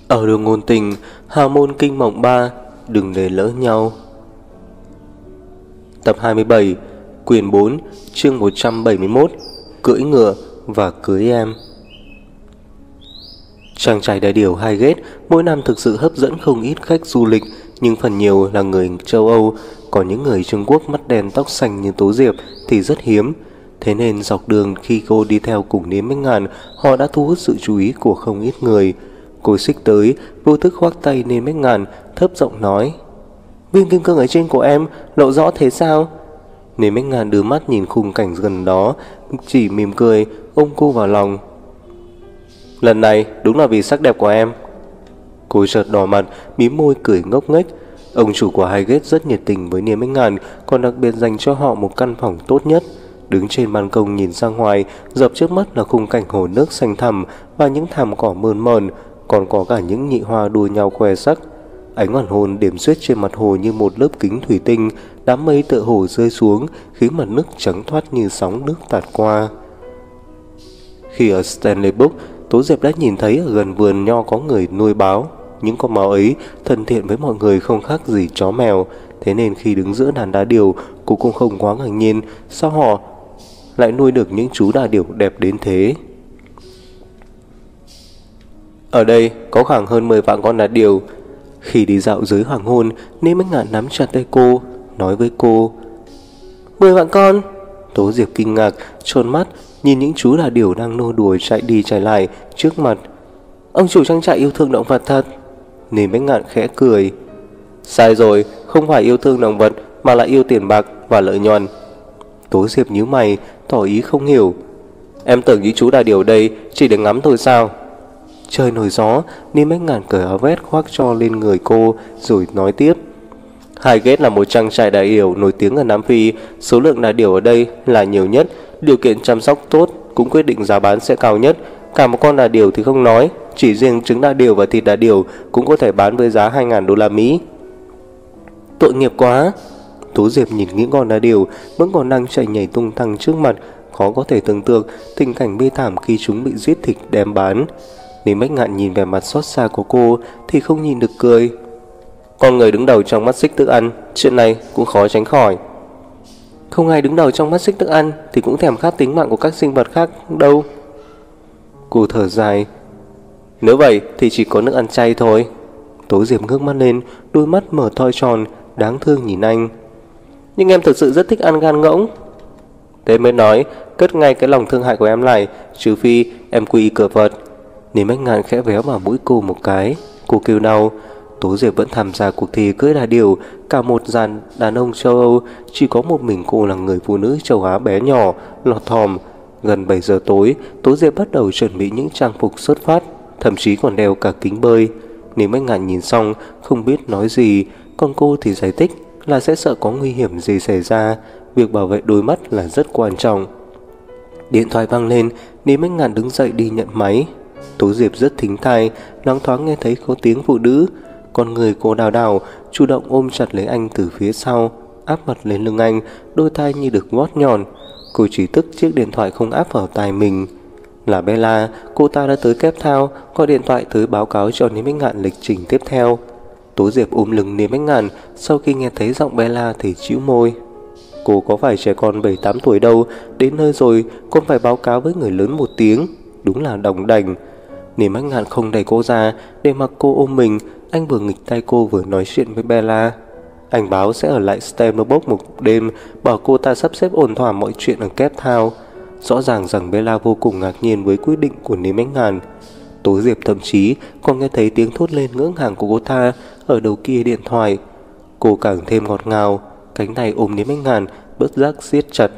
Ở đường ngôn tình, hào môn kinh mộng 3, đừng để lỡ nhau. Tập 27, quyển 4, chương 171, cưỡi ngựa và cưới em. Chàng trai Đài Điểu Highgate mỗi năm thực sự hấp dẫn không ít khách du lịch, nhưng phần nhiều là người châu Âu, còn những người Trung Quốc mắt đen tóc xanh như Tố Diệp thì rất hiếm. Thế nên dọc đường khi cô đi theo cùng Niêm Bách Ngạn, họ đã thu hút sự chú ý của không ít người. Cô xích tới, vô thức khoác tay Niêm Bách Ngạn, thấp giọng nói: "Viên kim cương ở trên của em lộ rõ thế sao?" Niêm Bách Ngạn đưa mắt nhìn khung cảnh gần đó, chỉ mỉm cười ôm cô vào lòng. "Lần này đúng là vì sắc đẹp của em." Cô chợt đỏ mặt, mím môi cười ngốc nghếch. Ông chủ của Highgate rất nhiệt tình với Niêm Bách Ngạn, còn đặc biệt dành cho họ một căn phòng tốt nhất. Đứng trên ban công nhìn ra ngoài, dọc trước mắt là khung cảnh hồ nước xanh thẳm và những thảm cỏ mơn mởn, còn có cả những nhị hoa đua nhau khoe sắc. Ánh hoàng hôn điểm xuyết trên mặt hồ như một lớp kính thủy tinh, đám mây tựa hồ rơi xuống khiến mặt nước trắng thoát như sóng nước tạt qua. Khi ở Stanley Book, Tố Diệp đã nhìn thấy ở gần vườn nho có người nuôi báo. Những con báo ấy thân thiện với mọi người không khác gì chó mèo, thế nên khi đứng giữa đàn đá điểu, cô cũng không quá ngạc nhiên sao họ lại nuôi được những chú đà điểu đẹp đến thế. Ở đây có khoảng hơn 10 vạn con đà điểu. Khi đi dạo dưới hoàng hôn, Niêm Bách Ngạn nắm chặt tay cô, nói với cô: 10 vạn con? Tố Diệp kinh ngạc, tròn mắt nhìn những chú đà điểu đang nô đùa chạy đi chạy lại trước mặt. Ông chủ trang trại yêu thương động vật thật. Niêm Bách Ngạn khẽ cười. Sai rồi, không phải yêu thương động vật mà là yêu tiền bạc và lợi nhuận. Tố Diệp nhíu mày, tỏ ý không hiểu. Em tưởng những chú đà điểu đây chỉ để ngắm thôi sao? Trời nổi gió, Niêm Bách Ngạn cởi áo vest khoác cho lên người cô, rồi nói tiếp. Highgate là một trang trại đà điểu nổi tiếng ở Nam Phi, số lượng đà điểu ở đây là nhiều nhất, điều kiện chăm sóc tốt cũng quyết định giá bán sẽ cao nhất. Cả một con đà điểu thì không nói, chỉ riêng trứng đà điểu và thịt đà điểu cũng có thể bán với giá 2.000 đô la Mỹ. Tội nghiệp quá. Tố Diệp nhìn những con đà điểu vẫn còn đang chạy nhảy tung tăng trước mặt, khó có thể tưởng tượng tình cảnh bi thảm khi chúng bị giết thịt đem bán. Niêm Bách Ngạn nhìn vẻ mặt xót xa của cô thì không nhìn được cười. Con người đứng đầu trong mắt xích thức ăn, chuyện này cũng khó tránh khỏi. Không ai đứng đầu trong mắt xích thức ăn thì cũng thèm khát tính mạng của các sinh vật khác đâu. Cô thở dài. Nếu vậy thì chỉ có nước ăn chay thôi. Tố Diệp ngước mắt lên, đôi mắt mở to tròn, đáng thương nhìn anh. Nhưng em thực sự rất thích ăn gan ngỗng. Thế mới nói, cất ngay cái lòng thương hại của em lại, trừ phi em quy y cờ vật. Niêm Bách Ngạn khẽ véo vào mũi cô một cái. Cô kêu đau. Tố Diệp vẫn tham gia cuộc thi cưỡi đà điểu. Cả một dàn đàn ông châu Âu, chỉ có một mình cô là người phụ nữ châu Á bé nhỏ, lọt thòm. Gần 7 giờ tối, Tố Diệp bắt đầu chuẩn bị những trang phục xuất phát, thậm chí còn đeo cả kính bơi. Niêm Bách Ngạn nhìn xong không biết nói gì, còn cô thì giải thích là sẽ sợ có nguy hiểm gì xảy ra, việc bảo vệ đôi mắt là rất quan trọng. Điện thoại vang lên, Niêm Bách Ngạn đứng dậy đi nhận máy. Tố Diệp rất thính tai, loáng thoáng nghe thấy có tiếng phụ nữ. Con người cô đào đảo, chủ động ôm chặt lấy anh từ phía sau, áp mặt lên lưng anh, đôi tai như được gót nhọn. Cô chỉ tức chiếc điện thoại không áp vào tai mình. Là Bella, cô ta đã tới Cape Town, gọi điện thoại tới báo cáo cho Niêm Bách Ngạn lịch trình tiếp theo. Tố Diệp ôm lưng Niêm Bách Ngạn, sau khi nghe thấy giọng Bella thì chĩu môi. Cô có phải trẻ con 7-8 tuổi đâu, đến nơi rồi còn phải báo cáo với người lớn một tiếng, đúng là đỏng đành. Niêm Bách Ngạn không đẩy cô ra để mặc cô ôm mình, anh vừa nghịch tay cô vừa nói chuyện với Bella. Anh báo sẽ ở lại Stanley một đêm, bảo cô ta sắp xếp ổn thỏa mọi chuyện ở Cape Town. Rõ ràng rằng Bella vô cùng ngạc nhiên với quyết định của Niêm Bách Ngạn. Tố Diệp thậm chí còn nghe thấy tiếng thốt lên ngỡ ngàng của cô ta ở đầu kia điện thoại. Cô càng thêm ngọt ngào, cánh tay ôm Niêm Bách Ngạn bất giác siết chặt.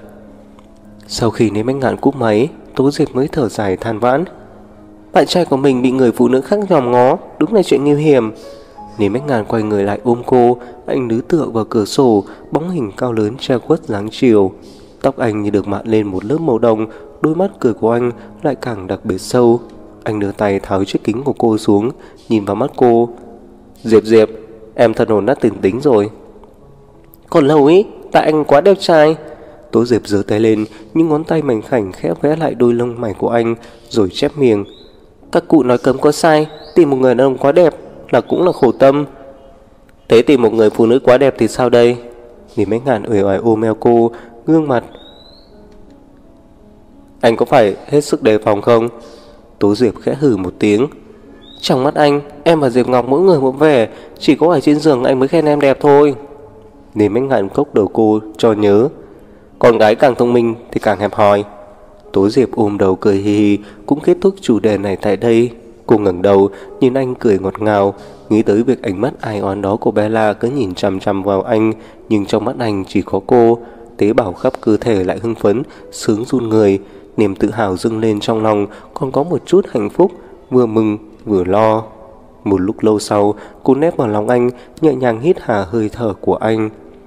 Sau khi Niêm Bách Ngạn cúp máy, Tố Diệp mới thở dài than vãn. Bạn trai của mình bị người phụ nữ khác nhòm ngó, đúng là chuyện nguy hiểm. Niêm Bách Ngạn quay người lại ôm cô, anh đứng tựa vào cửa sổ, bóng hình cao lớn che khuất dáng chiều. Tóc anh như được mạ lên một lớp màu đồng, đôi mắt cười của anh lại càng đặc biệt sâu. Anh đưa tay tháo chiếc kính của cô xuống, nhìn vào mắt cô. Diệp Diệp, em thật hồn đã tỉnh tính rồi. Còn lâu ý, tại anh quá đẹp trai. Tố Diệp giơ tay lên, những ngón tay mảnh khảnh khẽ vẽ lại đôi lông mày của anh, rồi chép miệng. Các cụ nói cấm có sai, tìm một người đàn ông quá đẹp là cũng là khổ tâm. Thế tìm một người phụ nữ quá đẹp thì sao đây? Lý Bách Ngạn uể oải ôm eo cô, gương mặt. Anh có phải hết sức đề phòng không? Tố Diệp khẽ hừ một tiếng. Trong mắt anh, em và Diệp Ngọc mỗi người một vẻ, chỉ có ở trên giường anh mới khen em đẹp thôi. Lý Bách Ngạn cốc đầu cô cho nhớ. Con gái càng thông minh thì càng hẹp hòi. Tố Diệp ôm đầu cười hì hì. Cũng kết thúc chủ đề này tại đây. Cô ngẩng đầu nhìn anh cười ngọt ngào, nghĩ tới việc ánh mắt ai oán đó của Bella cứ nhìn chằm chằm vào anh, nhưng trong mắt anh chỉ có cô. Tế bào khắp cơ thể lại hưng phấn, sướng run người. Niềm tự hào dâng lên trong lòng, còn có một chút hạnh phúc, vừa mừng vừa lo. Một lúc lâu sau, cô nép vào lòng anh, nhẹ nhàng hít hà hơi thở của anh.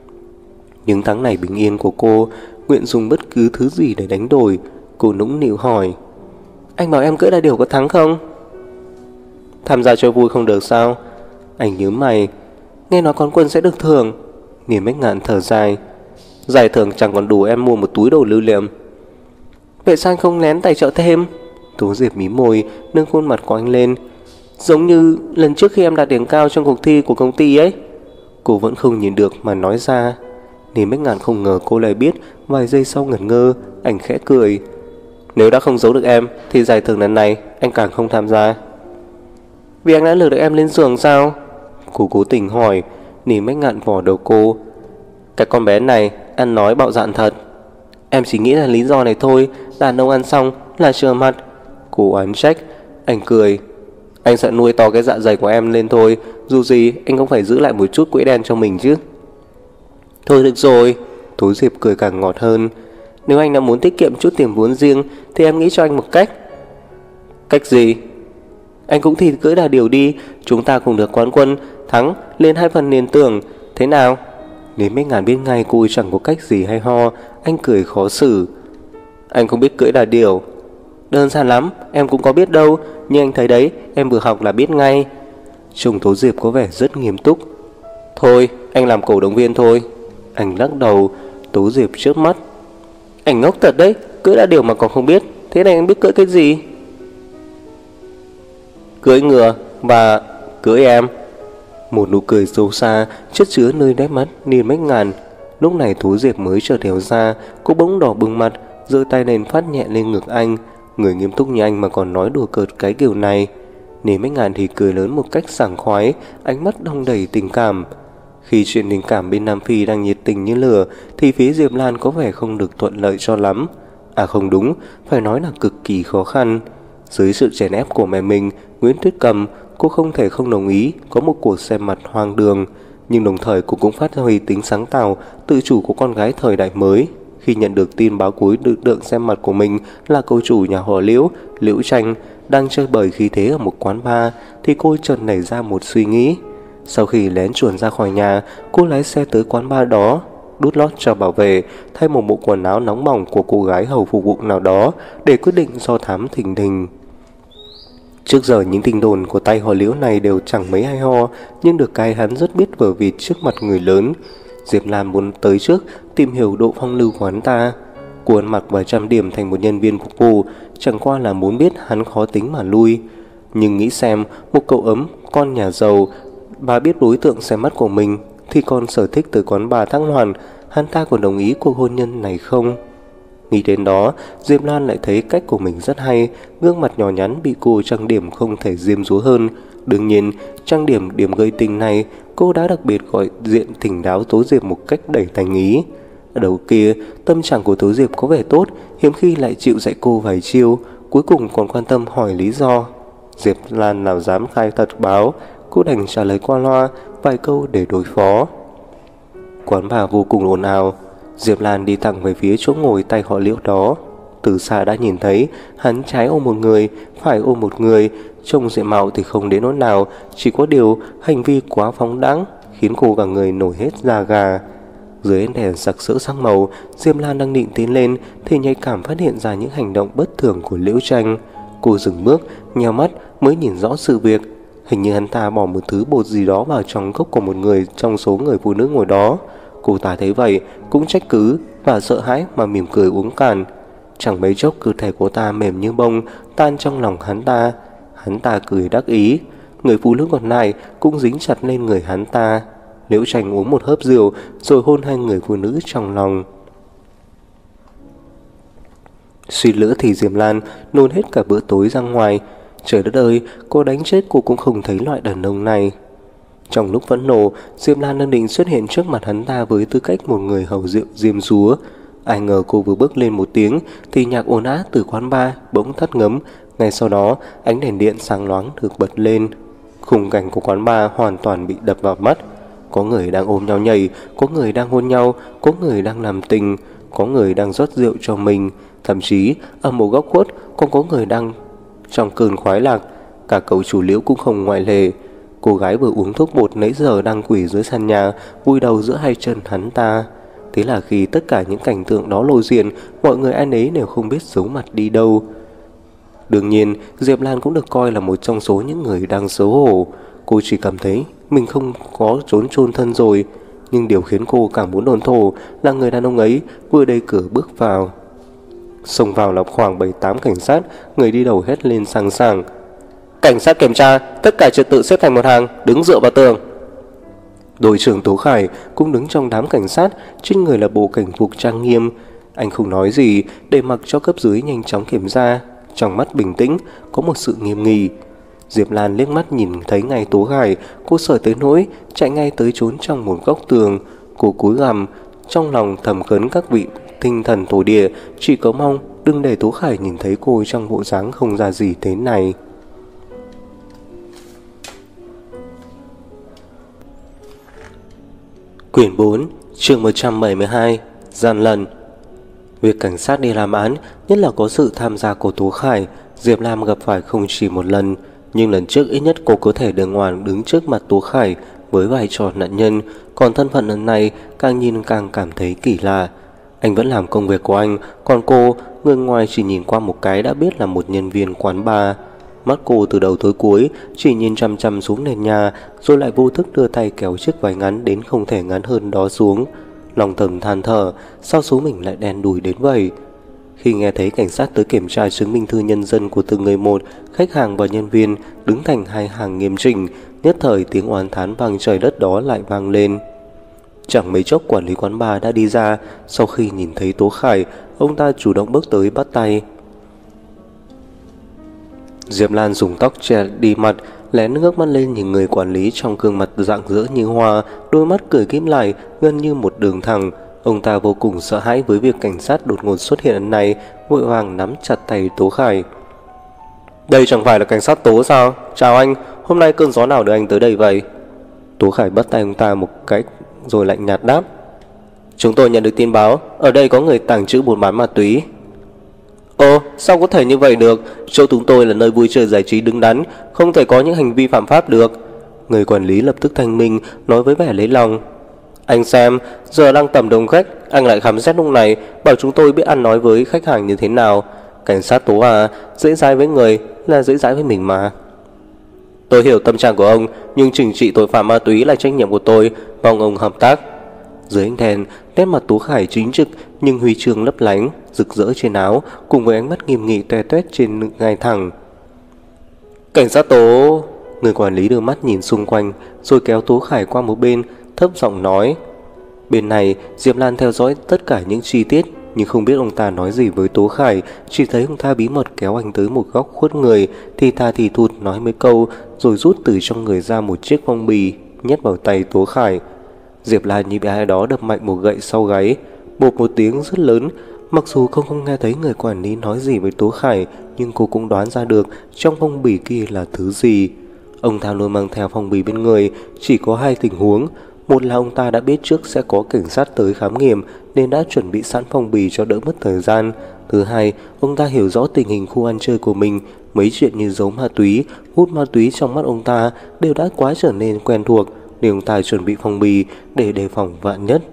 Những tháng ngày bình yên của cô, nguyện dùng bất cứ thứ gì để đánh đổi. Cô nũng nịu hỏi, anh bảo em cưỡi đại điểu có thắng không? Tham gia cho vui không được sao? Anh nhớ mày. Nghe nói con quân sẽ được thưởng. Niềm Bách Ngạn thở dài. Giải thưởng chẳng còn đủ em mua một túi đồ lưu niệm. Vậy sao anh không lén tài trợ thêm? Tố Diệp mím môi, nâng khuôn mặt của anh lên. Giống như lần trước khi em đạt điểm cao trong cuộc thi của công ty ấy. Cô vẫn không nhìn được mà nói ra. Niềm Bách Ngạn không ngờ cô lại biết. Vài giây sau ngẩn ngơ, anh khẽ cười. Nếu đã không giấu được em thì giải thưởng lần này anh càng không tham gia. Vì anh đã lừa được em lên giường sao? Cô cố tình hỏi. Niềm Bách Ngạn vò đầu cô. Cái con bé này ăn nói bạo dạn thật. Em chỉ nghĩ là lý do này thôi. Đàn ông ăn xong là trơ mặt. Cô oán trách. Anh cười. Anh sợ nuôi to cái dạ dày của em lên thôi. Dù gì anh cũng phải giữ lại một chút quỹ đen cho mình chứ. Thôi được rồi. Tố Diệp cười càng ngọt hơn. Nếu anh đã muốn tiết kiệm chút tiền vốn riêng thì em nghĩ cho anh một cách. Cách gì? Anh cũng thi cưỡi đà điểu đi. Chúng ta cùng được quán quân. Thắng lên 2 phần tiền thưởng. Thế nào? Đến Bách Ngạn biết ngay cô chẳng có cách gì hay ho. Anh cười khó xử. Anh không biết cưỡi đà điểu. Đơn giản lắm, em cũng có biết đâu. Nhưng anh thấy đấy, em vừa học là biết ngay. Trông Tố Diệp có vẻ rất nghiêm túc. Thôi, anh làm cổ động viên thôi. Anh lắc đầu. Tố Diệp chớp mắt. Anh ngốc thật đấy, cưỡi đà điểu mà còn không biết. Thế này anh biết cưỡi cái gì? Cưỡi ngựa và cưỡi em. Một nụ cười sâu xa chất chứa nơi đáy mắt Niên Bách Ngạn. Lúc này Tố Diệp mới chợt hiểu ra. Cô bỗng đỏ bừng mặt, giơ tay lên phát nhẹ lên ngực anh. Người nghiêm túc như anh mà còn nói đùa cợt cái kiểu này. Niên Bách Ngạn thì cười lớn một cách sảng khoái, ánh mắt đong đầy tình cảm. Khi chuyện tình cảm bên Nam Phi đang nhiệt tình như lửa thì phía Diệp Lan có vẻ không được thuận lợi cho lắm. À không đúng, phải nói là cực kỳ khó khăn. Dưới sự chèn ép của mẹ mình, Nguyễn Tuyết Cầm, cô không thể không đồng ý có một cuộc xem mặt hoang đường. Nhưng đồng thời cô cũng phát huy tính sáng tạo, tự chủ của con gái thời đại mới. Khi nhận được tin báo cuối lực lượng xem mặt của mình là cô chủ nhà họ Liễu, Liễu Tranh, đang chơi bời khí thế ở một quán bar, thì cô chợt nảy ra một suy nghĩ. Sau khi lén chuồn ra khỏi nhà, cô lái xe tới quán bar đó, đút lót cho bảo vệ, thay một bộ quần áo nóng bỏng của cô gái hầu phục vụ nào đó để quyết định do thám thình lình. Trước giờ những tin đồn của tay họ Liễu này đều chẳng mấy hay ho, nhưng được cái hắn rất biết vờ vịt trước mặt người lớn. Diệp Lan muốn tới trước tìm hiểu độ phong lưu của hắn ta. Cô ăn mặc vài trăm điểm thành một nhân viên phục vụ, chẳng qua là muốn biết hắn khó tính mà lui. Nhưng nghĩ xem, một cậu ấm, con nhà giàu, bà biết đối tượng xem mắt của mình thì còn sở thích tới quán bar Thăng Hoàn, hắn ta còn đồng ý cuộc hôn nhân này không? Nghĩ đến đó, Diệp Lan lại thấy cách của mình rất hay. Gương mặt nhỏ nhắn bị cô trang điểm không thể diêm dúa hơn. Đương nhiên, trang điểm gây tình này cô đã đặc biệt gọi diện thỉnh đáo Tố Diệp một cách đầy thành ý. Ở đầu kia, tâm trạng của Tố Diệp có vẻ tốt, hiếm khi lại chịu dạy cô vài chiêu, cuối cùng còn quan tâm hỏi lý do. Diệp Lan nào dám khai thật báo, cô đành trả lời qua loa vài câu để đối phó. Quán bar vô cùng ồn ào. Diệp Lan đi thẳng về phía chỗ ngồi tay họ Liễu đó. Từ xa đã nhìn thấy hắn trái ôm một người, phải ôm một người. Trông diện mạo thì không đến nỗi nào, chỉ có điều hành vi quá phóng đãng khiến cô cả người nổi hết da gà. Dưới ánh đèn sặc sỡ sắc màu, Diệp Lan đang định tiến lên thì nhạy cảm phát hiện ra những hành động bất thường của Liễu Tranh. Cô dừng bước, nheo mắt mới nhìn rõ sự việc. Hình như hắn ta bỏ một thứ bột gì đó vào trong cốc của một người trong số người phụ nữ ngồi đó. Cô ta thấy vậy cũng trách cứ và sợ hãi mà mỉm cười uống cạn. Chẳng mấy chốc cơ thể của ta mềm như bông, tan trong lòng hắn ta. Hắn ta cười đắc ý. Người phụ nữ còn lại cũng dính chặt lên người hắn ta. Liễu Tranh uống một hớp rượu rồi hôn hai người phụ nữ trong lòng. Suýt nữa thì Diệp Lan nôn hết cả bữa tối ra ngoài. Trời đất ơi, cô đánh chết cô cũng không thấy loại đàn ông này. Trong lúc phẫn nộ, Diệp Lan đang định xuất hiện trước mặt hắn ta với tư cách một người hầu rượu diêm dúa. Ai ngờ cô vừa bước lên một tiếng thì nhạc ồn ào từ quán bar bỗng tắt ngấm. Ngay sau đó, ánh đèn điện sáng loáng được bật lên. Khung cảnh của quán bar hoàn toàn bị đập vào mắt. Có người đang ôm nhau nhảy, có người đang hôn nhau, có người đang làm tình, có người đang rót rượu cho mình. Thậm chí ở một góc khuất còn có người đang trong cơn khoái lạc. Cả cậu chủ Liễu cũng không ngoại lệ. Cô gái vừa uống thuốc bột nãy giờ đang quỳ dưới sàn nhà, vùi đầu giữa hai chân hắn ta. Thế là khi tất cả những cảnh tượng đó lộ diện, mọi người ai nấy đều không biết giấu mặt đi đâu. Đương nhiên, Diệp Lan cũng được coi là một trong số những người đang xấu hổ. Cô chỉ cảm thấy mình không có trốn chôn thân rồi. Nhưng điều khiến cô càng muốn đồn thổ là người đàn ông ấy vừa đẩy cửa bước vào. Xông vào là khoảng 7-8 cảnh sát, người đi đầu hét lên sảng sàng: "Cảnh sát kiểm tra, tất cả trật tự xếp thành một hàng, đứng dựa vào tường." Đội trưởng Tố Khải cũng đứng trong đám cảnh sát, trên người là bộ cảnh phục trang nghiêm. Anh không nói gì để mặc cho cấp dưới nhanh chóng kiểm tra. Trong mắt bình tĩnh có một sự nghiêm nghị. Diệp Lan liếc mắt nhìn thấy ngay Tố Khải, cô sợ tới nỗi chạy ngay tới trốn trong một góc tường. Cô cúi gằm, trong lòng thầm khấn các vị tinh thần thổ địa, chỉ có mong đừng để Tố Khải nhìn thấy cô trong bộ dáng không ra gì thế này. Quyển 4, chương 172, gian lận. Việc cảnh sát đi làm án, nhất là có sự tham gia của Tố Khải, Diệp Lam gặp phải không chỉ một lần. Nhưng lần trước ít nhất cô có thể đường hoàng đứng trước mặt Tố Khải với vai trò nạn nhân. Còn thân phận lần này càng nhìn càng cảm thấy kỳ lạ. Anh vẫn làm công việc của anh, còn cô, người ngoài chỉ nhìn qua một cái đã biết là một nhân viên quán bar. Mắt cô từ đầu tới cuối chỉ nhìn chăm chăm xuống nền nhà, rồi lại vô thức đưa tay kéo chiếc váy ngắn đến không thể ngắn hơn đó xuống. Lòng thầm than thở, sao số mình lại đen đủi đến vậy. Khi nghe thấy cảnh sát tới kiểm tra chứng minh thư nhân dân của từng người một, khách hàng và nhân viên đứng thành hai hàng nghiêm chỉnh, nhất thời tiếng oán thán vang trời đất đó lại vang lên. Chẳng mấy chốc quản lý quán bar đã đi ra. Sau khi nhìn thấy Tố Khải, ông ta chủ động bước tới bắt tay. Diệp Lan dùng tóc che đi mặt, lén ngước mắt lên nhìn người quản lý trong gương mặt rạng rỡ như hoa, đôi mắt cười kíp lại gần như một đường thẳng. Ông ta vô cùng sợ hãi với việc cảnh sát đột ngột xuất hiện lần này, vội vàng nắm chặt tay Tố Khải. "Đây chẳng phải là cảnh sát Tố sao? Chào anh, hôm nay cơn gió nào đưa anh tới đây vậy?" Tố Khải bắt tay ông ta một cách rồi lạnh nhạt đáp: "Chúng tôi nhận được tin báo, ở đây có người tàng trữ buôn bán ma túy." "Ồ, sao có thể như vậy được? Chỗ chúng tôi là nơi vui chơi giải trí đứng đắn, không thể có những hành vi phạm pháp được." Người quản lý lập tức thanh minh, nói với vẻ lấy lòng: "Anh xem, giờ đang tầm đông khách, anh lại khám xét lúc này, bảo chúng tôi biết ăn nói với khách hàng như thế nào. Cảnh sát Tố à, dễ dãi với người là dễ dãi với mình mà." "Tôi hiểu tâm trạng của ông, nhưng trừng trị tội phạm ma túy là trách nhiệm của tôi, mong ông hợp tác." Dưới ánh đèn, nét mặt Tố Khải chính trực nhưng huy chương lấp lánh, rực rỡ trên áo, cùng với ánh mắt nghiêm nghị toe toét trên ngai thẳng. "Cảnh sát Tố..." Người quản lý đưa mắt nhìn xung quanh, rồi kéo Tố Khải qua một bên, thấp giọng nói. Bên này, Diệp Lan theo dõi tất cả những chi tiết, nhưng không biết ông ta nói gì với Tố Khải, chỉ thấy ông ta bí mật kéo anh tới một góc khuất người, thì thà thì thụt nói mấy câu, rồi rút từ trong người ra một chiếc phong bì, nhét vào tay Tố Khải. Diệp Lan như bị ai đó đập mạnh một gậy sau gáy, bộp một tiếng rất lớn. Mặc dù không nghe thấy người quản lý nói gì với Tố Khải, nhưng cô cũng đoán ra được trong phong bì kia là thứ gì. Ông ta luôn mang theo phong bì bên người, chỉ có hai tình huống. Một là ông ta đã biết trước sẽ có cảnh sát tới khám nghiệm nên đã chuẩn bị sẵn phong bì cho đỡ mất thời gian. Thứ hai, ông ta hiểu rõ tình hình khu ăn chơi của mình, mấy chuyện như giấu ma túy, hút ma túy trong mắt ông ta đều đã quá trở nên quen thuộc, nên ông ta chuẩn bị phong bì để đề phòng vạn nhất.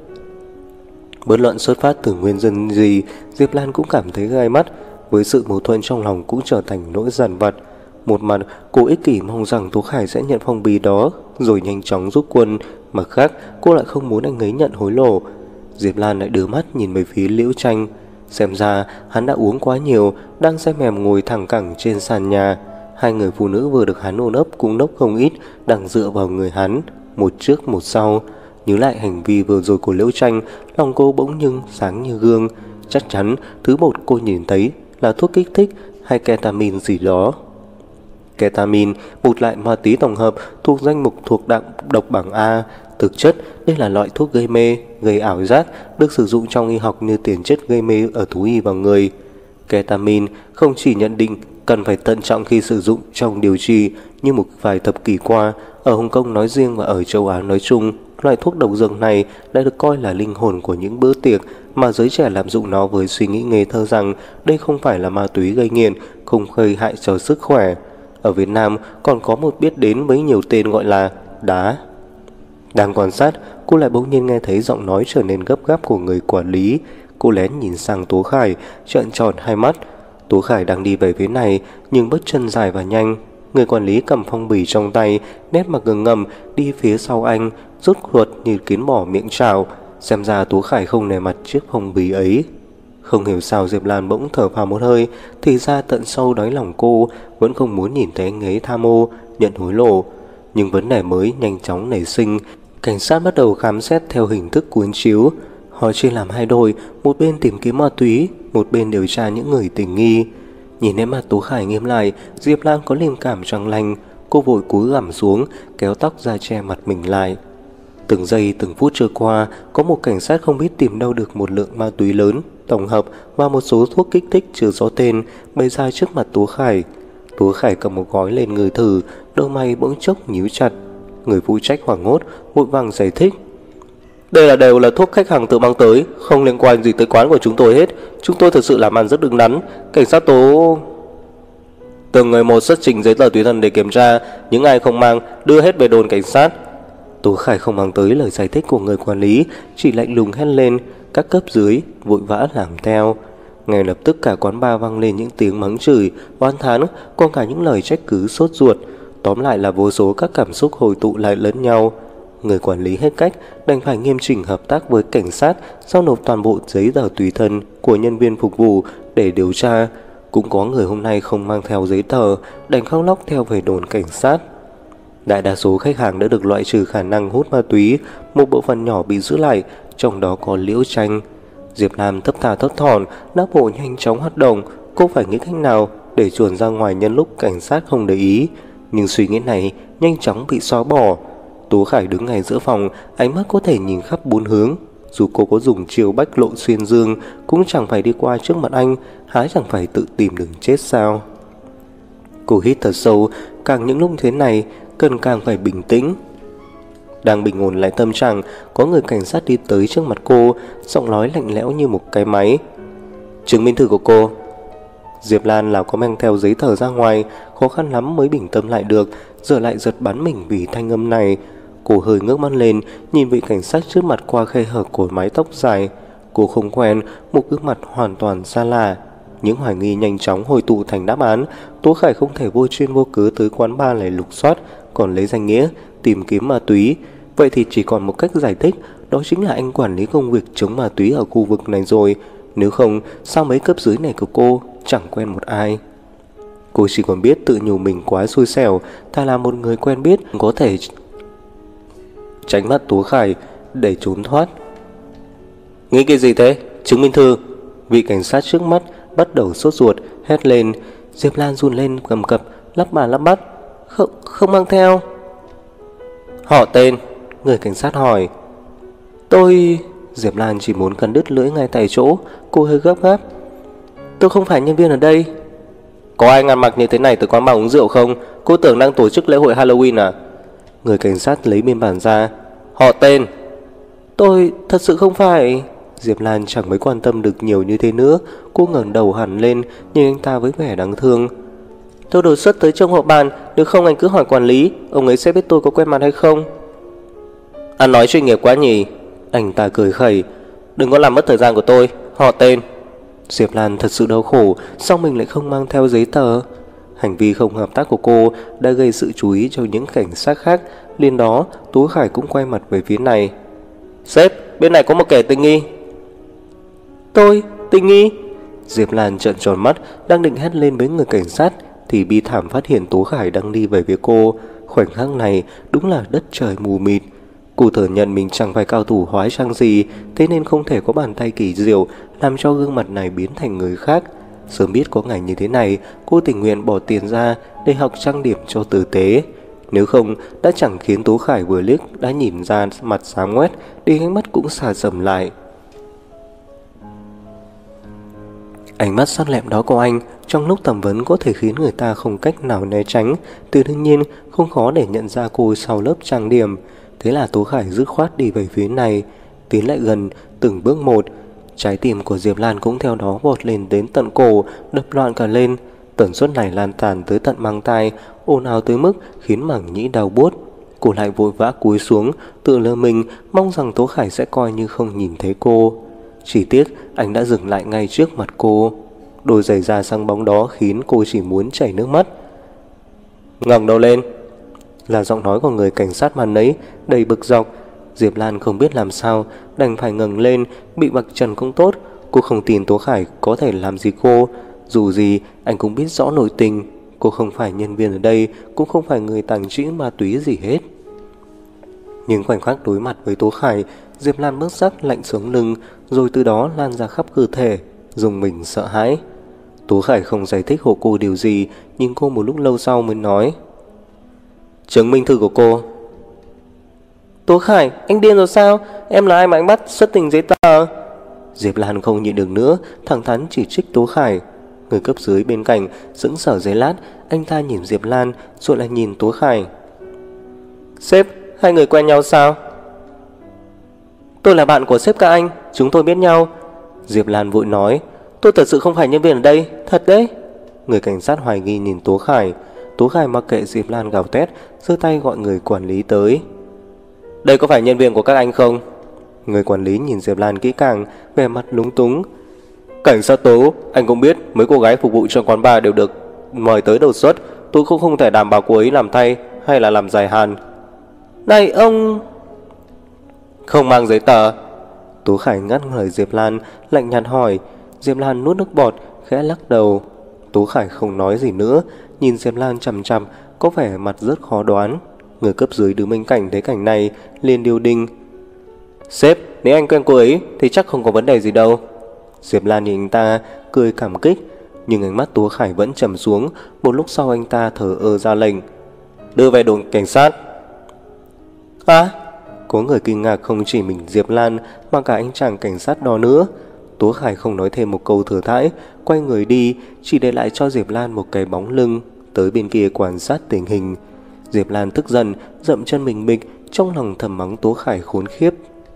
Bất luận xuất phát từ nguyên nhân gì, Diệp Lan cũng cảm thấy gai mắt, với sự mâu thuẫn trong lòng cũng trở thành nỗi dằn vặt. Một mặt, cô ích kỷ mong rằng Tố Khải sẽ nhận phong bì đó rồi nhanh chóng rút quân, mặt khác, cô lại không muốn anh ấy nhận hối lộ. Diệp Lan lại đưa mắt nhìn về phía Liễu Tranh. Xem ra hắn đã uống quá nhiều, đang say mềm ngồi thẳng cẳng trên sàn nhà. Hai người phụ nữ vừa được hắn ôm ấp cũng nốc không ít, đang dựa vào người hắn, một trước một sau. Nhớ lại hành vi vừa rồi của Liễu Tranh, lòng cô bỗng nhưng sáng như gương. Chắc chắn thứ bột cô nhìn thấy là thuốc kích thích hay ketamin gì đó. Ketamin, một loại ma túy tổng hợp thuộc danh mục thuộc độc bảng A. Thực chất, đây là loại thuốc gây mê, gây ảo giác, được sử dụng trong y học như tiền chất gây mê ở thú y và người. Ketamin không chỉ nhận định cần phải thận trọng khi sử dụng trong điều trị, như một vài thập kỷ qua, ở Hồng Kông nói riêng và ở châu Á nói chung, loại thuốc độc dược này đã được coi là linh hồn của những bữa tiệc, mà giới trẻ lạm dụng nó với suy nghĩ ngây thơ rằng đây không phải là ma túy gây nghiện, không gây hại cho sức khỏe. Ở Việt Nam còn có một biết đến với nhiều tên gọi là đá. Đang quan sát, cô lại bỗng nhiên nghe thấy giọng nói trở nên gấp gáp của người quản lý. Cô lén nhìn sang Tố Khải, trợn tròn hai mắt. Tố Khải đang đi về phía này, nhưng bước chân dài và nhanh. Người quản lý cầm phong bì trong tay, nét mặt ngừng ngầm đi phía sau anh, rút ruột như kiến bò miệng trào. Xem ra Tố Khải không nề mặt chiếc phong bì ấy. Không hiểu sao Diệp Lan bỗng thở phào một hơi, thì ra tận sâu đáy lòng cô vẫn không muốn nhìn thấy anh ấy tham ô, nhận hối lộ. Nhưng vấn đề mới nhanh chóng nảy sinh. Cảnh sát bắt đầu khám xét theo hình thức cuốn chiếu. Họ chia làm hai đội, một bên tìm kiếm ma túy, một bên điều tra những người tình nghi. Nhìn nét mặt Tố Khải nghiêm lại, Diệp Lan có linh cảm chẳng lành. Cô vội cúi gằm xuống, kéo tóc ra che mặt mình lại. Từng giây từng phút trôi qua, có một cảnh sát không biết tìm đâu được một lượng ma túy lớn, tổng hợp và một số thuốc kích thích chưa rõ tên bày ra trước mặt Tố Khải. Tố Khải cầm một gói lên ngửi thử, đôi mày bỗng chốc nhíu chặt. Người phụ trách hoảng hốt, vội vàng giải thích: đây đều là thuốc khách hàng tự mang tới, không liên quan gì tới quán của chúng tôi hết. Chúng tôi thực sự làm ăn rất đứng đắn. Cảnh sát Tố... Từng người một xuất trình giấy tờ tùy thân để kiểm tra, những ai không mang đưa hết về đồn cảnh sát. Tố Khải không mang tới lời giải thích của người quản lý, chỉ lạnh lùng hét lên. Các cấp dưới vội vã làm theo. Ngay lập tức cả quán bar vang lên những tiếng mắng chửi, oán thán, còn cả những lời trách cứ sốt ruột. Tóm lại là vô số các cảm xúc hồi tụ lại lẫn nhau. Người quản lý hết cách, đành phải nghiêm chỉnh hợp tác với cảnh sát, giao nộp toàn bộ giấy tờ tùy thân của nhân viên phục vụ để điều tra. Cũng có người hôm nay không mang theo giấy tờ, đành khóc lóc theo về đồn cảnh sát. Đại đa số khách hàng đã được loại trừ khả năng hút ma túy, một bộ phận nhỏ bị giữ lại, trong đó có Liễu Tranh. Diệp Lam thấp thà thấp thỏm, não bộ nhanh chóng hoạt động. Cô phải nghĩ cách nào để chuồn ra ngoài nhân lúc cảnh sát không để ý, nhưng suy nghĩ này nhanh chóng bị xóa bỏ. Tố Khải đứng ngay giữa phòng, ánh mắt có thể nhìn khắp bốn hướng. Dù cô có dùng chiêu bách lộ xuyên dương, cũng chẳng phải đi qua trước mặt anh, há chẳng phải tự tìm đường chết sao? Cô hít thật sâu, càng những lúc thế này cần càng phải bình tĩnh. Đang bình ổn lại tâm trạng, có người cảnh sát đi tới trước mặt cô, giọng nói lạnh lẽo như một cái máy. Chứng minh thư của cô. Diệp Lan nào có mang theo giấy tờ ra ngoài, khó khăn lắm mới bình tâm lại được, giờ lại giật bắn mình vì thanh âm này. Cô hơi ngước mắt lên, nhìn vị cảnh sát trước mặt qua khe hở của mái tóc dài. Cô không quen, một gương mặt hoàn toàn xa lạ. Những hoài nghi nhanh chóng hồi tụ thành đáp án. Tố Khải không thể vô chuyên vô cớ tới quán bar này lục soát, còn lấy danh nghĩa tìm kiếm ma túy. Vậy thì chỉ còn một cách giải thích, đó chính là anh quản lý công việc chống ma túy ở khu vực này rồi. Nếu không, sao mấy cấp dưới này của cô chẳng quen một ai? Cô chỉ còn biết tự nhủ mình quá xui xẻo, thà là một người quen biết có thể tránh mắt Tố Khải để trốn thoát. Nghĩ cái gì thế? Chứng minh thư. Vị cảnh sát trước mắt bắt đầu sốt ruột, hét lên. Diệp Lan run lên cầm cập, lắp bà lắp bắp. Không mang theo. Họ tên? Người cảnh sát hỏi. Tôi... Diệp Lan chỉ muốn cắn đứt lưỡi ngay tại chỗ. Cô hơi gấp gáp. Tôi không phải nhân viên ở đây. Có ai ăn mặc như thế này tới quán bar uống rượu không? Cô tưởng đang tổ chức lễ hội Halloween à? Người cảnh sát lấy biên bản ra. Họ tên? Tôi thật sự không phải. Diệp Lan chẳng mấy quan tâm được nhiều như thế nữa. Cô ngẩng đầu hẳn lên, nhìn anh ta với vẻ đáng thương. Tôi đột xuất tới trong họp bàn, nếu không anh cứ hỏi quản lý, ông ấy sẽ biết tôi có quen mặt hay không. Anh nói chuyên nghiệp quá nhỉ? Anh ta cười khẩy. Đừng có làm mất thời gian của tôi. Họ tên? Diệp Lan thật sự đau khổ, sao mình lại không mang theo giấy tờ? Hành vi không hợp tác của cô đã gây sự chú ý cho những cảnh sát khác. Liền đó, Tú Khải cũng quay mặt về phía này. Sếp, bên này có một kẻ tình nghi. Tôi? Tình nghi? Diệp Lan trợn tròn mắt, đang định hét lên với người cảnh sát thì bi thảm phát hiện Tố Khải đang đi về phía cô. Khoảnh khắc này đúng là đất trời mù mịt. Cô thừa nhận mình chẳng phải cao thủ hóa trang gì, thế nên không thể có bàn tay kỳ diệu làm cho gương mặt này biến thành người khác. Sớm biết có ngày như thế này, cô tình nguyện bỏ tiền ra để học trang điểm cho tử tế. Nếu không, đã chẳng khiến Tố Khải vừa liếc đã nhìn ra mặt sáng ngoét, đi ánh mắt cũng xa sầm lại. Ánh mắt sắc lẹm đó của anh trong lúc thẩm vấn có thể khiến người ta không cách nào né tránh. Từ đương nhiên không khó để nhận ra cô sau lớp trang điểm. Thế là Tố Khải dứt khoát đi về phía này, tiến lại gần từng bước một. Trái tim của Diệp Lan cũng theo đó vọt lên đến tận cổ, đập loạn cả lên. Tần suất này lan tràn tới tận mang tai, ồn ào tới mức khiến mảng nhĩ đau buốt. Cô lại vội vã cúi xuống, tự lơ mình, mong rằng Tố Khải sẽ coi như không nhìn thấy cô. Chỉ tiếc anh đã dừng lại ngay trước mặt cô. Đôi giày da sáng bóng đó khiến cô chỉ muốn chảy nước mắt. Ngẩng đầu lên, là giọng nói của người cảnh sát màn ấy, đầy bực dọc. Diệp Lan không biết làm sao, đành phải ngẩng lên. Bị vạch trần cũng tốt, cô không tin Tố Khải có thể làm gì cô. Dù gì anh cũng biết rõ nội tình. Cô không phải nhân viên ở đây, cũng không phải người tàng trữ ma túy gì hết. Nhưng khoảnh khắc đối mặt với Tố Khải, Diệp Lan bớt sắc lạnh xuống lưng, rồi từ đó lan ra khắp cơ thể, dùng mình sợ hãi. Tố Khải không giải thích hộ cô điều gì, nhưng cô một lúc lâu sau mới nói: chứng minh thư của cô. Tố Khải, anh điên rồi sao? Em là ai mà anh bắt xuất trình giấy tờ? Diệp Lan không nhịn được nữa, thẳng thắn chỉ trích Tố Khải. Người cấp dưới bên cạnh sững sờ giây lát, anh ta nhìn Diệp Lan rồi lại nhìn Tố Khải. Sếp, hai người quen nhau sao? Tôi là bạn của sếp các anh, chúng tôi biết nhau. Diệp Lan vội nói: tôi thật sự không phải nhân viên ở đây, thật đấy. Người cảnh sát hoài nghi nhìn Tố Khải. Tố Khải mặc kệ Diệp Lan gào thét, giơ tay gọi người quản lý tới. Đây có phải nhân viên của các anh không? Người quản lý nhìn Diệp Lan kỹ càng, vẻ mặt lúng túng. Cảnh sát Tố, anh cũng biết mấy cô gái phục vụ trong quán bar đều được mời tới đột xuất. Tôi cũng không thể đảm bảo cô ấy làm thay hay là làm dài hàn. Này ông... Không mang giấy tờ. Tố Khải ngắt lời Diệp Lan, lạnh nhạt hỏi. Diệp Lan nuốt nước bọt, khẽ lắc đầu. Tố Khải không nói gì nữa, nhìn Diệp Lan chằm chằm, có vẻ mặt rất khó đoán. Người cấp dưới đứng bên cạnh thấy cảnh này liền điều đinh. Sếp, nếu anh quen cô ấy thì chắc không có vấn đề gì đâu. Diệp Lan nhìn anh ta cười cảm kích, nhưng ánh mắt Tố Khải vẫn trầm xuống. Một lúc sau anh ta thở ơ ra lệnh: đưa về đồn cảnh sát. Có người kinh ngạc không chỉ mình Diệp Lan mà cả anh chàng cảnh sát đó nữa. Tố Khải không nói thêm một câu thừa thãi, quay người đi, chỉ để lại cho Diệp Lan một cái bóng lưng, tới bên kia quan sát tình hình. Diệp Lan tức giận, dậm chân mình bịch, trong lòng thầm mắng Tố Khải khốn khiếp.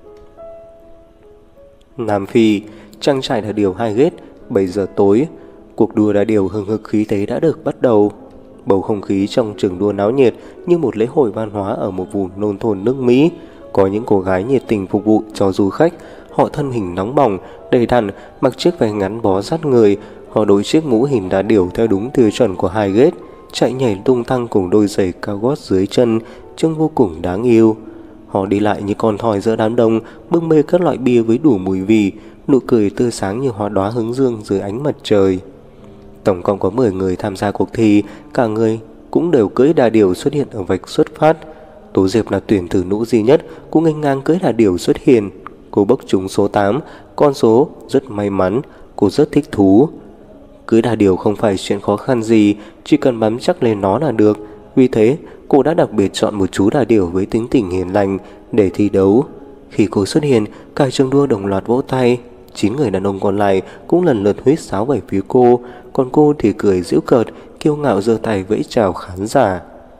Nam Phi, trang trại đà điểu 2 ghét, 7 giờ tối. Cuộc đua đà điểu hừng hực khí thế đã được bắt đầu. Bầu không khí trong trường đua náo nhiệt như một lễ hội văn hóa ở một vùng nông thôn nước Mỹ. Có những cô gái nhiệt tình phục vụ cho du khách. Họ thân hình nóng bỏng, đầy đặn, mặc chiếc váy ngắn bó sát người. Họ đội chiếc mũ hình đà điểu theo đúng tiêu chuẩn của 2 ghét, chạy nhảy tung tăng cùng đôi giày cao gót dưới chân, trông vô cùng đáng yêu. Họ đi lại như con thoi giữa đám đông, bưng bê các loại bia với đủ mùi vị, nụ cười tươi sáng như hoa đóa hướng dương dưới ánh mặt trời. Tổng cộng có 10 người tham gia cuộc thi, cả người cũng đều cưỡi đà điểu xuất hiện ở vạch xuất phát. Tố Diệp là tuyển thủ nữ duy nhất cũng nghênh ngang cưỡi đà điểu xuất hiện. Cô bốc trúng số 8, con số rất may mắn, cô rất thích thú. Cưỡi đà điểu không phải chuyện khó khăn gì, chỉ cần bám chắc lên nó là được. Vì thế, cô đã đặc biệt chọn một chú đà điểu với tính tình hiền lành để thi đấu. Khi cô xuất hiện, cả trường đua đồng loạt vỗ tay. 9 người đàn ông còn lại cũng lần lượt huýt sáo về phía cô, còn cô thì cười giễu cợt, kiêu ngạo giơ tay vẫy chào khán giả.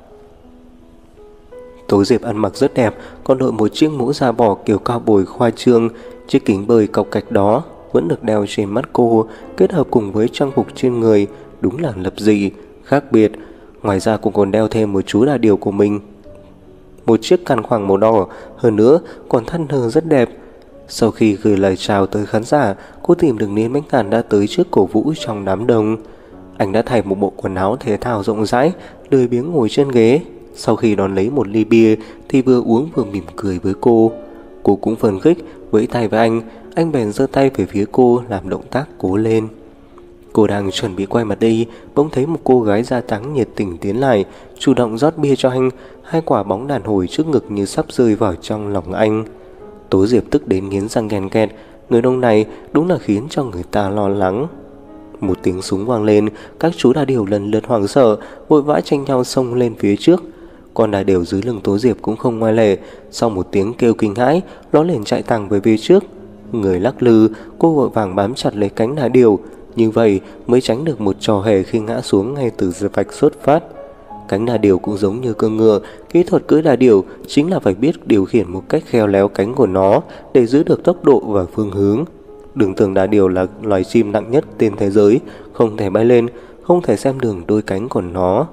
Tố Diệp ăn mặc rất đẹp, còn đội một chiếc mũ da bò kiểu cao bồi khoa trương. Chiếc kính bơi cọc cạch đó vẫn được đeo trên mắt cô, kết hợp cùng với trang phục trên người, đúng là lập dị, khác biệt. Ngoài ra cô còn đeo thêm một chú đà điểu của mình, một chiếc khăn khoang màu đỏ, hơn nữa còn thắt nơ rất đẹp. Sau khi gửi lời chào tới khán giả, cô tìm được Niên Bách Ngàn đã tới trước cổ vũ trong đám đông. Anh đã thay một bộ quần áo thể thao rộng rãi, lười biếng ngồi trên ghế. Sau khi đón lấy một ly bia thì vừa uống vừa mỉm cười với cô. Cô cũng phấn khích vẫy tay với anh bèn giơ tay về phía cô làm động tác cố lên. Cô đang chuẩn bị quay mặt đi, bỗng thấy một cô gái da trắng nhiệt tình tiến lại, chủ động rót bia cho anh. Hai quả bóng đàn hồi trước ngực như sắp rơi vào trong lòng anh. Tố Diệp tức đến nghiến răng ghen ghét. Người đông này đúng là khiến cho người ta lo lắng. Một tiếng súng vang lên, các chú đà điểu lần lượt hoảng sợ, vội vã tranh nhau xông lên phía trước. Con đà điểu dưới lưng Tố Diệp cũng không ngoại lệ. Sau một tiếng kêu kinh hãi, nó liền chạy thẳng về phía trước. Người lắc lư, cô vội vàng bám chặt lấy cánh đà điểu. Như vậy mới tránh được một trò hề khi ngã xuống ngay từ vạch xuất phát. Cánh đà điểu cũng giống như con ngựa, kỹ thuật cưỡi đà điểu chính là phải biết điều khiển một cách khéo léo cánh của nó để giữ được tốc độ và phương hướng. Đừng tưởng đà điểu là loài chim nặng nhất trên thế giới, không thể bay lên, không thể xem đường đôi cánh của nó.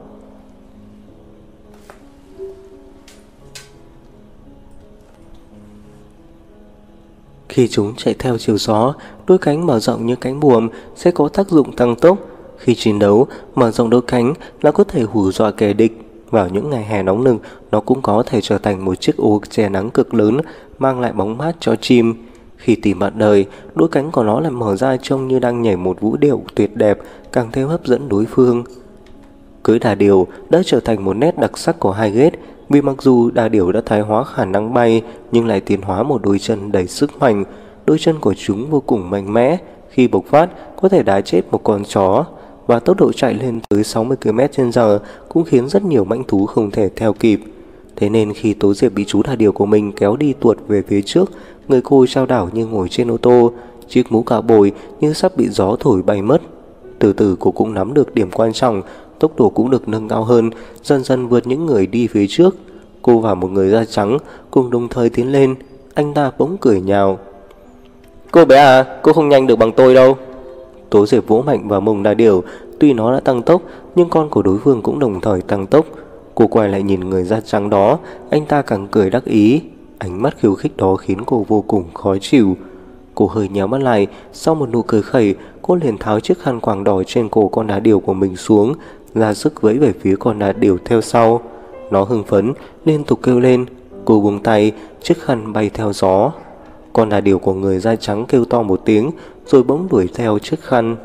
Khi chúng chạy theo chiều gió, đôi cánh mở rộng như cánh buồm sẽ có tác dụng tăng tốc. Khi chiến đấu, mở rộng đôi cánh là có thể hù dọa kẻ địch. Vào những ngày hè nóng nực, nó cũng có thể trở thành một chiếc ô che nắng cực lớn, mang lại bóng mát cho chim. Khi tìm bạn đời, đôi cánh của nó lại mở ra trông như đang nhảy một vũ điệu tuyệt đẹp, càng thêm hấp dẫn đối phương. Cưỡi đà điểu đã trở thành một nét đặc sắc của Highgate, vì mặc dù đà điểu đã thái hóa khả năng bay nhưng lại tiến hóa một đôi chân đầy sức mạnh. Đôi chân của chúng vô cùng mạnh mẽ, khi bộc phát có thể đá chết một con chó, và tốc độ chạy lên tới 60 km/h cũng khiến rất nhiều mãnh thú không thể theo kịp. Thế nên khi Tố Diệp bị chú đà điểu của mình kéo đi tuột về phía trước, người cô trao đảo như ngồi trên ô tô, chiếc mũ cạo bồi như sắp bị gió thổi bay mất. Từ từ cô cũng nắm được điểm quan trọng, tốc độ cũng được nâng cao hơn, dần dần vượt những người đi phía trước. Cô và một người da trắng cùng đồng thời tiến lên. Anh ta bỗng cười nhào. Cô bé à, cô không nhanh được bằng tôi đâu. Tố Diệp vỗ mạnh vào mông đà điểu. Tuy nó đã tăng tốc, nhưng con của đối phương cũng đồng thời tăng tốc. Cô quay lại nhìn người da trắng đó, anh ta càng cười đắc ý. Ánh mắt khiêu khích đó khiến cô vô cùng khó chịu. Cô hơi nhéo mắt lại, sau một nụ cười khẩy, cô liền tháo chiếc khăn quàng đỏ trên cổ con đà điểu của mình xuống, ra sức vẫy về phía con đà điểu theo sau. Nó hưng phấn, liên tục kêu lên. Cô buông tay, chiếc khăn bay theo gió. Con đà điểu của người da trắng kêu to một tiếng, rồi bỗng đuổi theo chiếc khăn.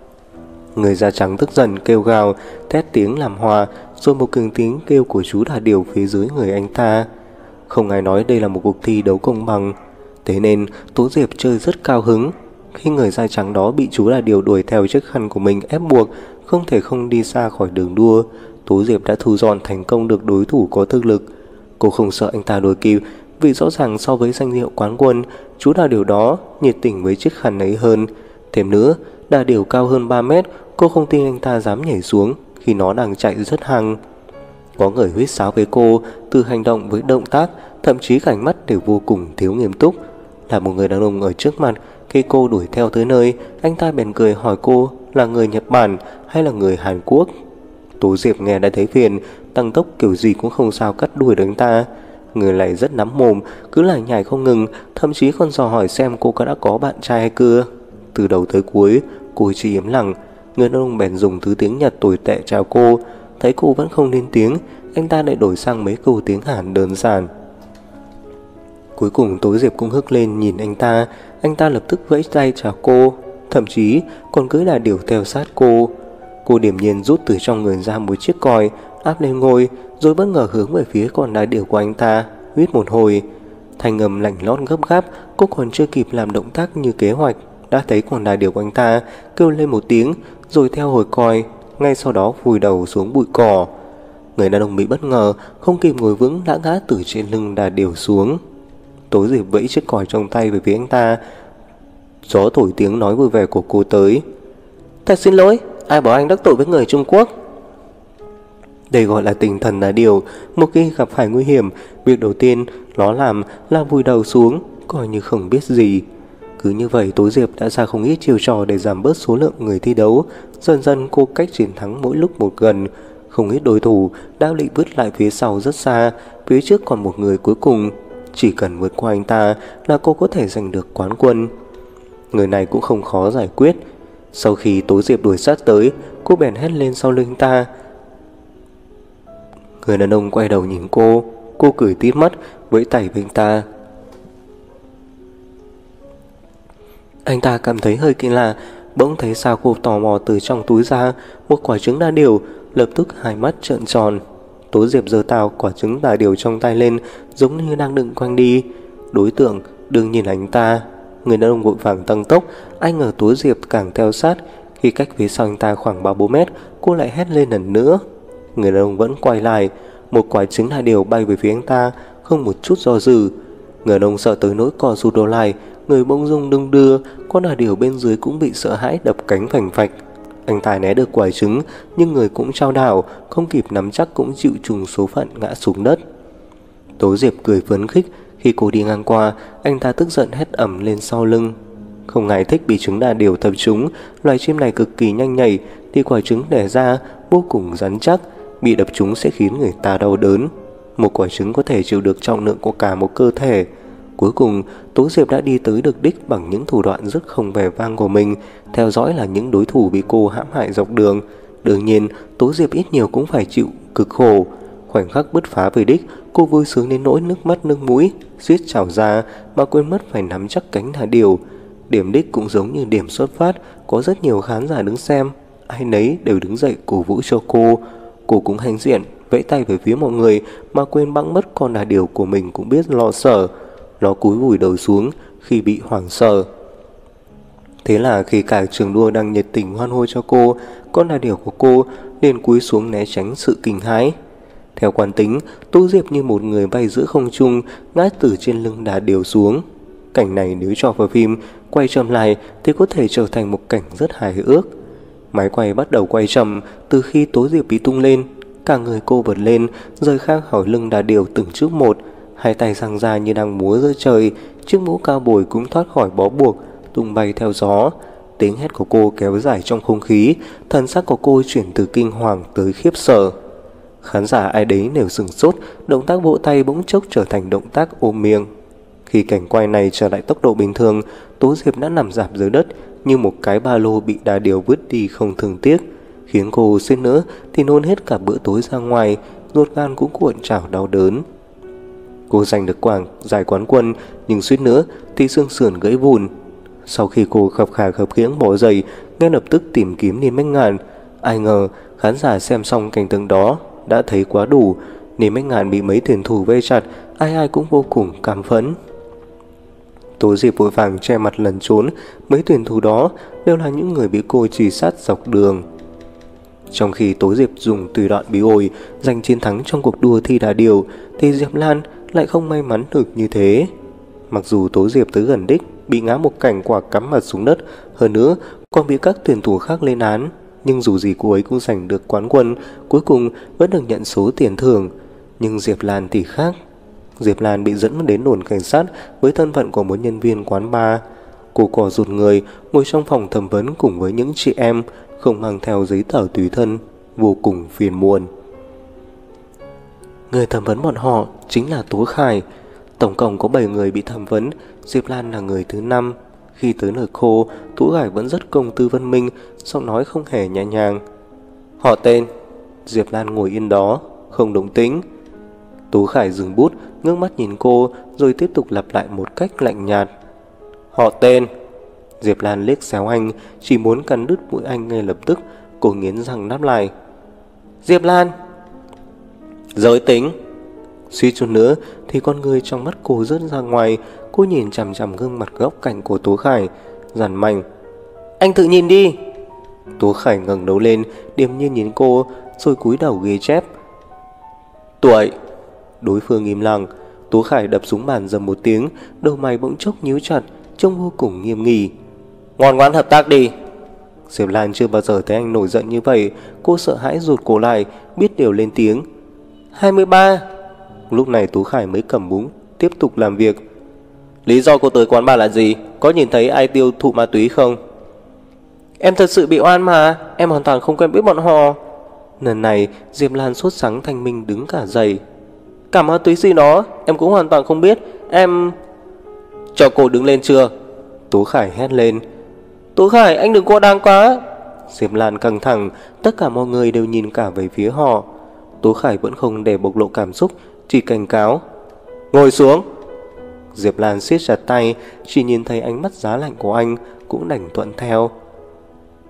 Người da trắng tức giận kêu gào, thét tiếng làm hòa, rồi một cường tiếng kêu của chú đà điểu phía dưới người anh ta. Không ai nói đây là một cuộc thi đấu công bằng, thế nên Tố Diệp chơi rất cao hứng. Khi người da trắng đó bị chú đà điểu đuổi theo chiếc khăn của mình ép buộc, không thể không đi xa khỏi đường đua, Tố Diệp đã thu dọn thành công được đối thủ có thực lực. Cô không sợ anh ta đuổi kịp, vì rõ ràng so với danh hiệu quán quân, chú đà điểu đó nhiệt tình với chiếc khăn ấy hơn. Thêm nữa, đà điểu cao hơn 3 mét, cô không tin anh ta dám nhảy xuống khi nó đang chạy rất hăng. Có người huýt sáo với cô, từ hành động với động tác, thậm chí cả ánh mắt đều vô cùng thiếu nghiêm túc. Là một người đàn ông ở trước mặt, khi cô đuổi theo tới nơi, anh ta bèn cười hỏi cô là người Nhật Bản hay là người Hàn Quốc. Tố Diệp nghe đã thấy phiền, tăng tốc kiểu gì cũng không sao cắt đuổi được anh ta. Người này rất nắm mồm, cứ lại nhảy không ngừng, thậm chí còn dò hỏi xem cô đã có bạn trai hay chưa. Từ đầu tới cuối, cô chỉ im lặng. Người đàn ông bèn dùng thứ tiếng Nhật tồi tệ chào cô. Thấy cô vẫn không lên tiếng, anh ta lại đổi sang mấy câu tiếng Hàn đơn giản. Cuối cùng Tố Diệp cũng hức lên nhìn anh ta lập tức vẫy tay chào cô, thậm chí còn cưỡi đà điểu theo sát cô. Cô điềm nhiên rút từ trong người ra một chiếc còi, áp lên ngôi, rồi bất ngờ hướng về phía con đà điểu của anh ta, huýt một hồi. Thanh âm lạnh lót gấp gáp, cô còn chưa kịp làm động tác như kế hoạch, đã thấy con đà điểu của anh ta kêu lên một tiếng, rồi theo hồi còi, ngay sau đó vùi đầu xuống bụi cỏ. Người đàn ông bị bất ngờ, không kịp ngồi vững đã ngã từ trên lưng đà điểu xuống. Tố Diệp vẫy chiếc còi trong tay về phía anh ta. Gió thổi tiếng nói vui vẻ của cô tới. Thật xin lỗi, ai bảo anh đắc tội với người Trung Quốc. Đây gọi là tinh thần đà điểu. Một khi gặp phải nguy hiểm, việc đầu tiên nó làm là vùi đầu xuống, coi như không biết gì. Cứ như vậy Tố Diệp đã ra không ít chiêu trò để giảm bớt số lượng người thi đấu. Dần dần cô cách chiến thắng mỗi lúc một gần. Không ít đối thủ đã bị vứt lại phía sau rất xa, phía trước còn một người cuối cùng. Chỉ cần vượt qua anh ta là cô có thể giành được quán quân. Người này cũng không khó giải quyết. Sau khi Tố Diệp đuổi sát tới, cô bèn hét lên sau lưng ta. Người đàn ông quay đầu nhìn cô cười tít mắt, vẫy tay với anh ta. Anh ta cảm thấy hơi kỳ lạ, Bỗng thấy sao cô tò mò từ trong túi ra một quả trứng đa điểu, lập tức hai mắt trợn tròn. Tố Diệp giơ tao quả trứng đa điểu trong tay lên, giống như đang định quăng đi. Đối tượng đương nhiên là anh ta. Người đàn ông vội vàng tăng tốc, ai ngờ Tố Diệp càng theo sát. Khi cách phía sau anh ta khoảng 3-4 mét, cô lại hét lên lần nữa. Người đàn ông vẫn quay lại, một quả trứng đa điểu bay về phía anh ta, không một chút do dự. Người đàn ông sợ tới nỗi co rụt đầu lại, người bỗng dưng đung đưa, con đà điểu bên dưới cũng bị sợ hãi đập cánh phành phạch. Anh ta né được quả trứng, nhưng người cũng trao đảo, không kịp nắm chắc cũng chịu trùng số phận ngã xuống đất. Tố Diệp cười phấn khích. Khi cô đi ngang qua, anh ta tức giận hét ầm lên sau lưng. Không ai thích bị trứng đà điểu tập trúng. Loài chim này cực kỳ nhanh nhạy, thì quả trứng đẻ ra vô cùng rắn chắc, bị đập trúng sẽ khiến người ta đau đớn. Một quả trứng có thể chịu được trọng lượng của cả một cơ thể. Cuối cùng, Tố Diệp đã đi tới được đích bằng những thủ đoạn rất không vẻ vang của mình, theo dõi là những đối thủ bị cô hãm hại dọc đường. Đương nhiên, Tố Diệp ít nhiều cũng phải chịu cực khổ. Khoảnh khắc bứt phá về đích, cô vui sướng đến nỗi nước mắt nước mũi suýt trào ra mà quên mất phải nắm chắc cánh đà điểu. Điểm đích cũng giống như điểm xuất phát, có rất nhiều khán giả đứng xem, ai nấy đều đứng dậy cổ vũ cho cô. Cô cũng hãnh diện vẫy tay về phía mọi người mà quên bẵng mất con đà điểu của mình cũng biết lo sợ. Nó cúi vùi đầu xuống khi bị hoảng sợ. Thế là khi cả trường đua đang nhiệt tình hoan hô cho cô, con đà điểu của cô liền cúi xuống né tránh sự kinh hãi. Theo quán tính, Tố Diệp như một người bay giữa không trung, ngã từ trên lưng đà điểu xuống. Cảnh này nếu cho vào phim quay chậm lại thì có thể trở thành một cảnh rất hài ước. Máy quay bắt đầu quay chậm từ khi Tố Diệp bị tung lên. Cả người cô vượt lên, rời khác khỏi lưng đà điểu từng chút một, hai tay giang ra như đang múa giữa trời. Chiếc mũ cao bồi cũng thoát khỏi bó buộc, tung bay theo gió. Tiếng hét của cô kéo dài trong không khí, thần sắc của cô chuyển từ kinh hoàng tới khiếp sợ. Khán giả ai đấy đều sửng sốt, động tác vỗ tay bỗng chốc trở thành động tác ôm miệng. Khi cảnh quay này trở lại tốc độ bình thường, Tố Diệp đã nằm rạp dưới đất như một cái ba lô bị đà điểu vứt đi không thương tiếc, khiến cô suýt nữa thì nôn hết cả bữa tối ra ngoài, ruột gan cũng cuộn trào đau đớn. Cô giành được giải quán quân, nhưng suýt nữa thì xương sườn gãy vụn. Sau khi cô khập khà khập khiễng bỏ dậy, ngay lập tức tìm kiếm Niềm Bách Ngạn. Ai ngờ khán giả xem xong cảnh tượng đó đã thấy quá đủ. Niềm Bách Ngạn bị mấy tuyển thủ vây chặt, ai ai cũng vô cùng cảm phẫn. Tố Diệp vội vàng che mặt lẩn trốn. Mấy tuyển thủ đó đều là những người bị cô truy sát dọc đường. Trong khi Tố Diệp dùng tùy đoạn bí ổi giành chiến thắng trong cuộc đua thi đà điểu, thì Diệp Lan lại không may mắn được như thế. Mặc dù Tố Diệp tới gần đích bị ngã một cảnh quả cắm mặt xuống đất, hơn nữa còn bị các tuyển thủ khác lên án, nhưng dù gì cô ấy cũng giành được quán quân, cuối cùng vẫn được nhận số tiền thưởng. Nhưng Diệp Lan thì khác. Diệp Lan bị dẫn đến đồn cảnh sát với thân phận của một nhân viên quán bar. Cô cò rụt người ngồi trong phòng thẩm vấn cùng với những chị em, không mang theo giấy tờ tùy thân, vô cùng phiền muộn. Người thẩm vấn bọn họ chính là Tố Khải. Tổng cộng có 7 người bị thẩm vấn, Diệp Lan là người thứ 5. Khi tới nơi khô, Tố Khải vẫn rất công tư văn minh, giọng nói không hề nhẹ nhàng. Họ tên. Diệp Lan ngồi yên đó, không động tĩnh. Tố Khải dừng bút, ngước mắt nhìn cô, rồi tiếp tục lặp lại một cách lạnh nhạt. Họ tên. Diệp Lan liếc xéo anh, chỉ muốn cắn đứt mũi anh ngay lập tức. Cô nghiến răng đáp lại. Diệp Lan. Giới tính. Suýt chút nữa thì con người trong mắt cô rớt ra ngoài. Cô nhìn chằm chằm gương mặt góc cạnh của Tố Khải, dằn mạnh. Anh tự nhìn đi. Tố Khải ngẩng đầu lên, điềm nhiên nhìn cô, rồi cúi đầu ghi chép. Tuổi. Đối phương im lặng. Tố Khải đập xuống bàn dầm một tiếng, đầu mày bỗng chốc nhíu chặt, trông vô cùng nghiêm nghị. Ngoan ngoãn hợp tác đi. Diệp Lan chưa bao giờ thấy anh nổi giận như vậy. Cô sợ hãi rụt cổ lại, biết điều lên tiếng. 23. Lúc này Tố Khải mới cầm búng tiếp tục làm việc. Lý do cô tới quán bar là gì? Có nhìn thấy ai tiêu thụ ma túy không? Em thật sự bị oan mà, em hoàn toàn không quen biết bọn họ. Lần này Diệp Lan sốt sắng thanh minh đứng cả dậy. Cả ma túy gì đó em cũng hoàn toàn không biết. Em... Cho cô đứng lên chưa? Tố Khải hét lên. Tố Khải, anh đừng quá đáng quá. Diệp Lan căng thẳng, tất cả mọi người đều nhìn cả về phía họ. Tố Khải vẫn không để bộc lộ cảm xúc, chỉ cảnh cáo. Ngồi xuống. Diệp Lan siết chặt tay, chỉ nhìn thấy ánh mắt giá lạnh của anh, cũng đành thuận theo.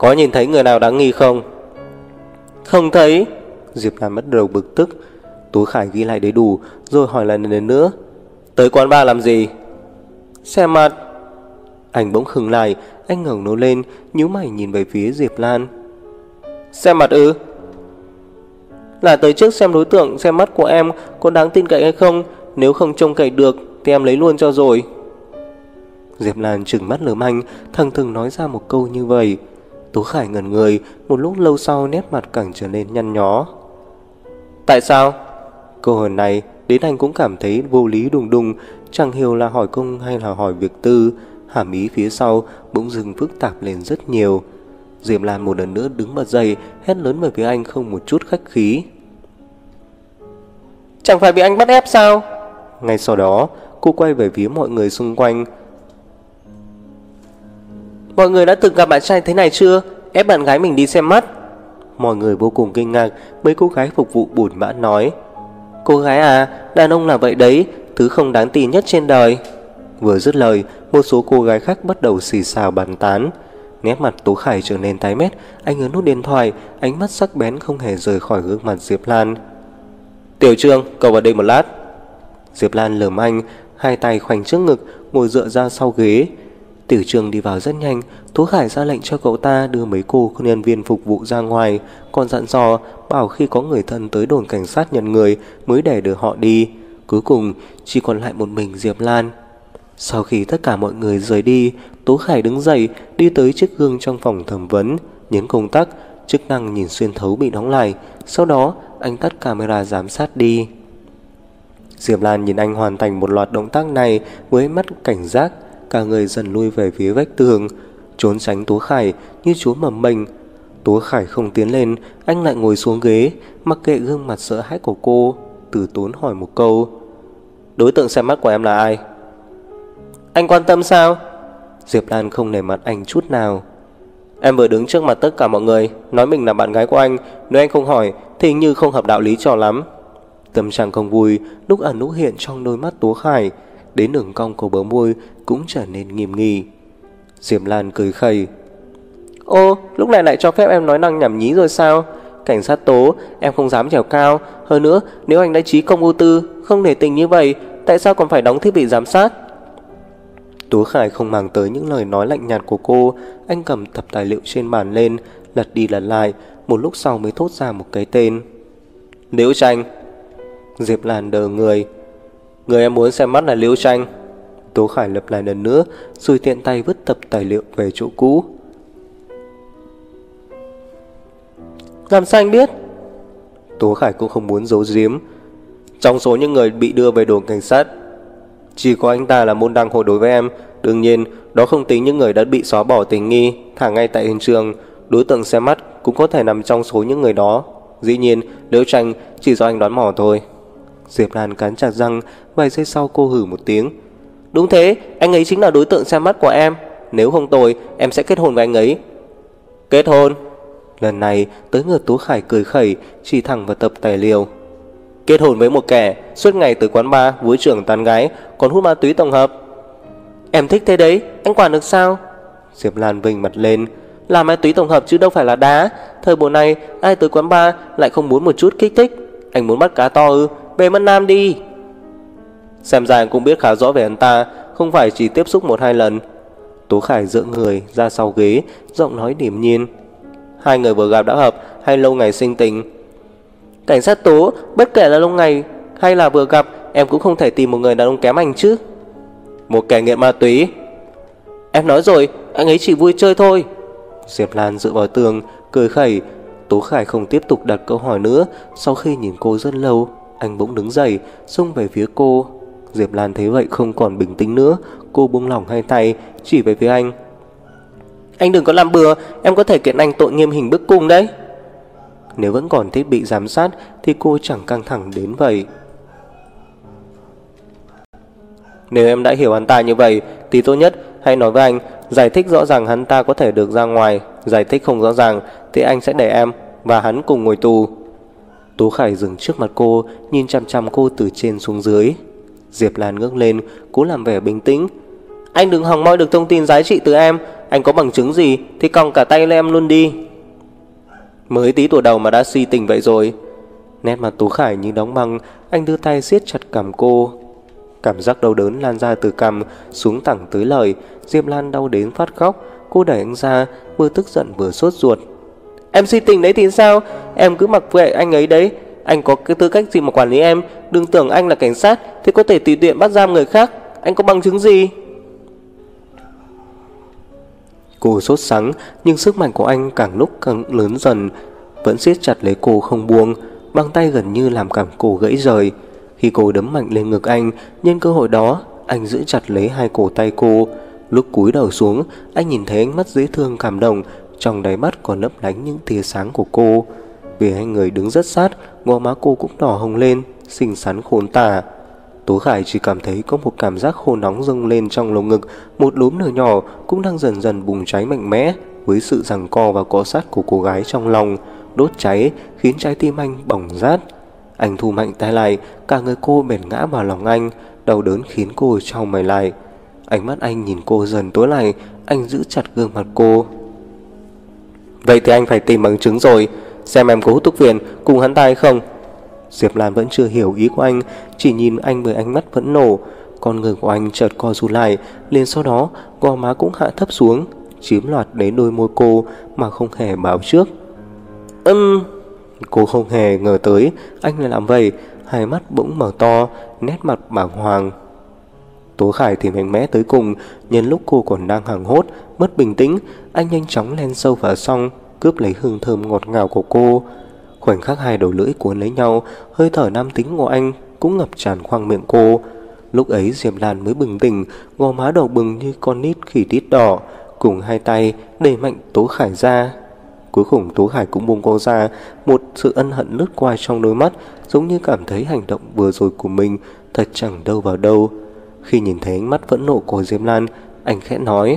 Có nhìn thấy người nào đáng nghi không? Không thấy. Diệp Lan bắt đầu bực tức. Tố Khải ghi lại đầy đủ rồi hỏi lại lần nữa. Tới quán bar làm gì? Xem mặt. Anh bỗng khựng lại. Anh ngẩng đầu lên, nhíu mày nhìn về phía Diệp Lan. Xem mặt ư? Là tới trước xem đối tượng xem mắt của em có đáng tin cậy hay không. Nếu không trông cậy được thì em lấy luôn cho rồi. Diệp Lan trừng mắt lườm anh, thằng thừng nói ra một câu như vậy. Tố Khải ngẩn người, một lúc lâu sau nét mặt càng trở nên nhăn nhó. Tại sao? Câu hỏi này đến anh cũng cảm thấy vô lý đùng đùng, chẳng hiểu là hỏi công hay là hỏi việc tư. Hàm ý phía sau bỗng dưng phức tạp lên rất nhiều. Diệp Lan một lần nữa đứng bật dậy, hét lớn về phía anh không một chút khách khí. Chẳng phải bị anh bắt ép sao? Ngay sau đó cô quay về phía mọi người xung quanh. Mọi người đã từng gặp bạn trai thế này chưa? Ép bạn gái mình đi xem mắt. Mọi người vô cùng kinh ngạc. Mấy cô gái phục vụ buồn bã nói. Cô gái à, đàn ông là vậy đấy, thứ không đáng tin nhất trên đời. Vừa dứt lời, một số cô gái khác bắt đầu xì xào bàn tán. Nét mặt Tố Khải trở nên tái mét. Anh ấn nút điện thoại, ánh mắt sắc bén không hề rời khỏi gương mặt Diệp Lan. Tiểu Trương, cậu vào đây một lát. Diệp Lan lườm anh, hai tay khoanh trước ngực, ngồi dựa ra sau ghế. Tiểu Trương đi vào rất nhanh. Tố Khải ra lệnh cho cậu ta đưa mấy cô nhân viên phục vụ ra ngoài, còn dặn dò bảo khi có người thân tới đồn cảnh sát nhận người mới để đưa họ đi. Cuối cùng chỉ còn lại một mình Diệp Lan. Sau khi tất cả mọi người rời đi, Tố Khải đứng dậy đi tới chiếc gương trong phòng thẩm vấn, nhấn công tắc, chức năng nhìn xuyên thấu bị đóng lại. Sau đó anh tắt camera giám sát đi. Diệp Lan nhìn anh hoàn thành một loạt động tác này với mắt cảnh giác, cả người dần lui về phía vách tường, trốn tránh Tố Khải như trốn mầm mình. Tố Khải không tiến lên, anh lại ngồi xuống ghế, mặc kệ gương mặt sợ hãi của cô, từ tốn hỏi một câu. Đối tượng xem mắt của em là ai? Anh quan tâm sao? Diệp Lan không nể mặt anh chút nào. Em vừa đứng trước mặt tất cả mọi người nói mình là bạn gái của anh, nếu anh không hỏi thì hình như không hợp đạo lý cho lắm. Tâm trạng không vui lúc ẩn lúc hiện trong đôi mắt Tố Khải, đến đường cong của bờ môi cũng trở nên nghiêm nghị. Diệp Lan cười khẩy. Ô, lúc này lại cho phép em nói năng nhảm nhí rồi sao? Cảnh sát Tố, em không dám trèo cao. Hơn nữa, nếu anh đã trí công vô tư, không để tình như vậy, tại sao còn phải đóng thiết bị giám sát? Tố Khải không màng tới những lời nói lạnh nhạt của cô. Anh cầm tập tài liệu trên bàn lên, lật đi lật lại, một lúc sau mới thốt ra một cái tên. Liễu Tranh. Diệp Lan đờ người. Người em muốn xem mắt là Liễu Tranh. Tố Khải lặp lại lần nữa, rồi tiện tay vứt tập tài liệu về chỗ cũ. Làm sao anh biết? Tố Khải cũng không muốn giấu giếm. Trong số những người bị đưa về đồn cảnh sát, chỉ có anh ta là môn đăng hộ đối với em. Đương nhiên, đó không tính những người đã bị xóa bỏ tình nghi, thả ngay tại hiện trường. Đối tượng xem mắt cũng có thể nằm trong số những người đó. Dĩ nhiên, Liễu Tranh chỉ do anh đoán mò thôi. Diệp Lan cắn chặt răng, vài giây sau cô hử một tiếng. Đúng thế, anh ấy chính là đối tượng xem mắt của em. Nếu không tồi, em sẽ kết hôn với anh ấy. Kết hôn? Lần này tới ngược Tố Khải cười khẩy, chỉ thẳng vào tập tài liệu. Kết hôn với một kẻ suốt ngày tới quán bar với trưởng tán gái, còn hút ma túy tổng hợp. Em thích thế đấy, anh quản được sao? Diệp Lan vênh mặt lên. Là ma túy tổng hợp chứ đâu phải là đá. Thời buổi này ai tới quán bar lại không muốn một chút kích thích. Anh muốn bắt cá to ư? Về Mân Nam đi. Xem ra anh cũng biết khá rõ về hắn ta, không phải chỉ tiếp xúc 1-2 lần. Tố Khải dựa người ra sau ghế, giọng nói điềm nhiên. Hai người vừa gặp đã hợp hay lâu ngày sinh tình? Cảnh sát Tố, bất kể là lâu ngày hay là vừa gặp, em cũng không thể tìm một người đàn ông kém anh chứ. Một kẻ nghiện ma túy. Em nói rồi, anh ấy chỉ vui chơi thôi. Diệp Lan dựa vào tường, cười khẩy. Tố Khải không tiếp tục đặt câu hỏi nữa. Sau khi nhìn cô rất lâu, anh bỗng đứng dậy, xông về phía cô. Diệp Lan thấy vậy không còn bình tĩnh nữa. Cô buông lỏng hai tay, chỉ về phía anh. Anh đừng có làm bừa, em có thể kiện anh tội nghiêm hình bức cung đấy. Nếu vẫn còn thiết bị giám sát thì cô chẳng căng thẳng đến vậy. Nếu em đã hiểu hắn ta như vậy thì tốt nhất hãy nói với anh, giải thích rõ ràng hắn ta có thể được ra ngoài. Giải thích không rõ ràng thì anh sẽ để em và hắn cùng ngồi tù. Tố Khải dừng trước mặt cô, nhìn chằm chằm cô từ trên xuống dưới. Diệp Lan ngước lên, cố làm vẻ bình tĩnh. Anh đừng hòng moi được thông tin giá trị từ em. anh có bằng chứng gì thì còng cả tay lên em luôn đi. Mới tí tuổi đầu mà đã si tình vậy rồi. Nét mặt Tố Khải như đóng băng. Anh đưa tay siết chặt cằm cô. Cảm giác đau đớn lan ra từ cằm xuống thẳng tới lời. Diệp Lan đau đến phát khóc. Cô đẩy anh ra, vừa tức giận vừa sốt ruột. Em si tình đấy thì sao? Em cứ mặc kệ anh ấy đấy. Anh có cái tư cách gì mà quản lý em? Đừng tưởng anh là cảnh sát thì có thể tùy tiện bắt giam người khác. Anh có bằng chứng gì? Cô sốt sắng, nhưng sức mạnh của anh càng lúc càng lớn dần. Vẫn siết chặt lấy cô không buông. Bàn tay gần như làm cẳng cô gãy rời. Khi cô đấm mạnh lên ngực anh, nhân cơ hội đó anh giữ chặt lấy hai cổ tay cô. Lúc cúi đầu xuống, anh nhìn thấy ánh mắt dễ thương cảm động. Trong đáy mắt còn lấp lánh những tia sáng của cô. Vì hai người đứng rất sát, gò má cô cũng đỏ hồng lên, xinh xắn khôn tả. Tố Khải chỉ cảm thấy có một cảm giác khô nóng dâng lên trong lồng ngực. Một đốm lửa nhỏ cũng đang dần dần bùng cháy mạnh mẽ, với sự giằng co và cọ sát của cô gái trong lòng, đốt cháy khiến trái tim anh bỏng rát. Anh thu mạnh tay lại, cả người cô bệt ngã vào lòng anh. Đau đớn khiến cô chau mày lại. Ánh mắt anh nhìn cô dần tối lại. Anh giữ chặt gương mặt cô. Vậy thì anh phải tìm bằng chứng rồi. Xem em có hút thuốc phiện cùng hắn ta hay không. Diệp Lan vẫn chưa hiểu ý của anh, chỉ nhìn anh với ánh mắt phẫn nộ. Con người của anh chợt co rụt lại, liền sau đó gò má cũng hạ thấp xuống, chiếm loạt đến đôi môi cô mà không hề báo trước. Cô không hề ngờ tới anh lại làm vậy. Hai mắt bỗng mở to, nét mặt bàng hoàng. Tố Khải thì mạnh mẽ tới cùng. Nhân lúc cô còn đang hoảng hốt, mất bình tĩnh, anh nhanh chóng len sâu vào xong, cướp lấy hương thơm ngọt ngào của cô. Khoảnh khắc hai đầu lưỡi cuốn lấy nhau, hơi thở nam tính của anh cũng ngập tràn khoang miệng cô. Lúc ấy Diệp Lan mới bừng tỉnh, gò má đỏ bừng như con nít khỉ tít đỏ, cùng hai tay đẩy mạnh Tố Khải ra. Cuối cùng Tố Khải cũng buông cô ra. Một sự ân hận lướt qua trong đôi mắt, giống như cảm thấy hành động vừa rồi của mình thật chẳng đâu vào đâu. Khi nhìn thấy ánh mắt phẫn nộ của Diệp Lan, anh khẽ nói: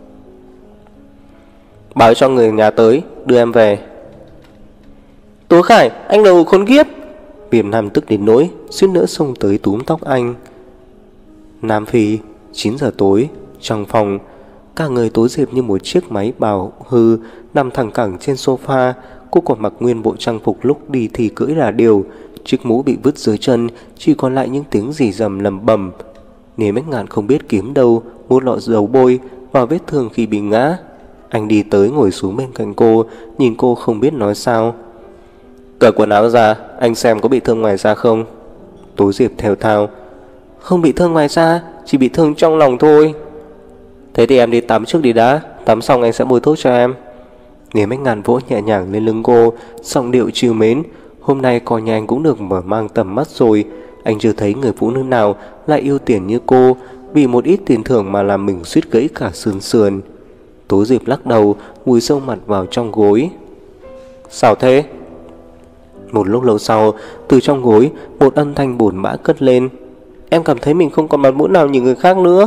báo cho người nhà tới đưa em về. Tố Khải, anh là khốn kiếp! Viêm Nam tức đến nỗi suýt nữa xông tới túm tóc anh. Nam Phi, 9 giờ tối, trong phòng. Cả người Tố Diệp như một chiếc máy bào hư, nằm thẳng cẳng trên sofa. Cô còn mặc nguyên bộ trang phục lúc đi thì cưỡi là điều. Chiếc mũ bị vứt dưới chân, chỉ còn lại những tiếng rì rầm lầm bầm. Nếu Bách Ngạn không biết kiếm đâu một lọ dầu bôi vào vết thương khi bị ngã. Anh đi tới ngồi xuống bên cạnh cô, nhìn cô không biết nói sao. Cởi quần áo ra, anh xem có bị thương ngoài da không. Tố Diệp theo thào: không bị thương ngoài da, chỉ bị thương trong lòng thôi. Thế thì em đi tắm trước đi đã, tắm xong anh sẽ bôi thuốc cho em. Nếu Bách Ngạn vỗ nhẹ nhàng lên lưng cô, giọng điệu trìu mến. Hôm nay coi nhà anh cũng được mở mang tầm mắt rồi. Anh chưa thấy người phụ nữ nào lại yêu tiền như cô, vì một ít tiền thưởng mà làm mình suýt gãy cả xương sườn. Tố Diệp lắc đầu, vùi sâu mặt vào trong gối. Sao thế? Một lúc lâu sau, từ trong gối một âm thanh buồn bã cất lên. Em cảm thấy mình không còn mặt mũi nào nhìn người khác nữa.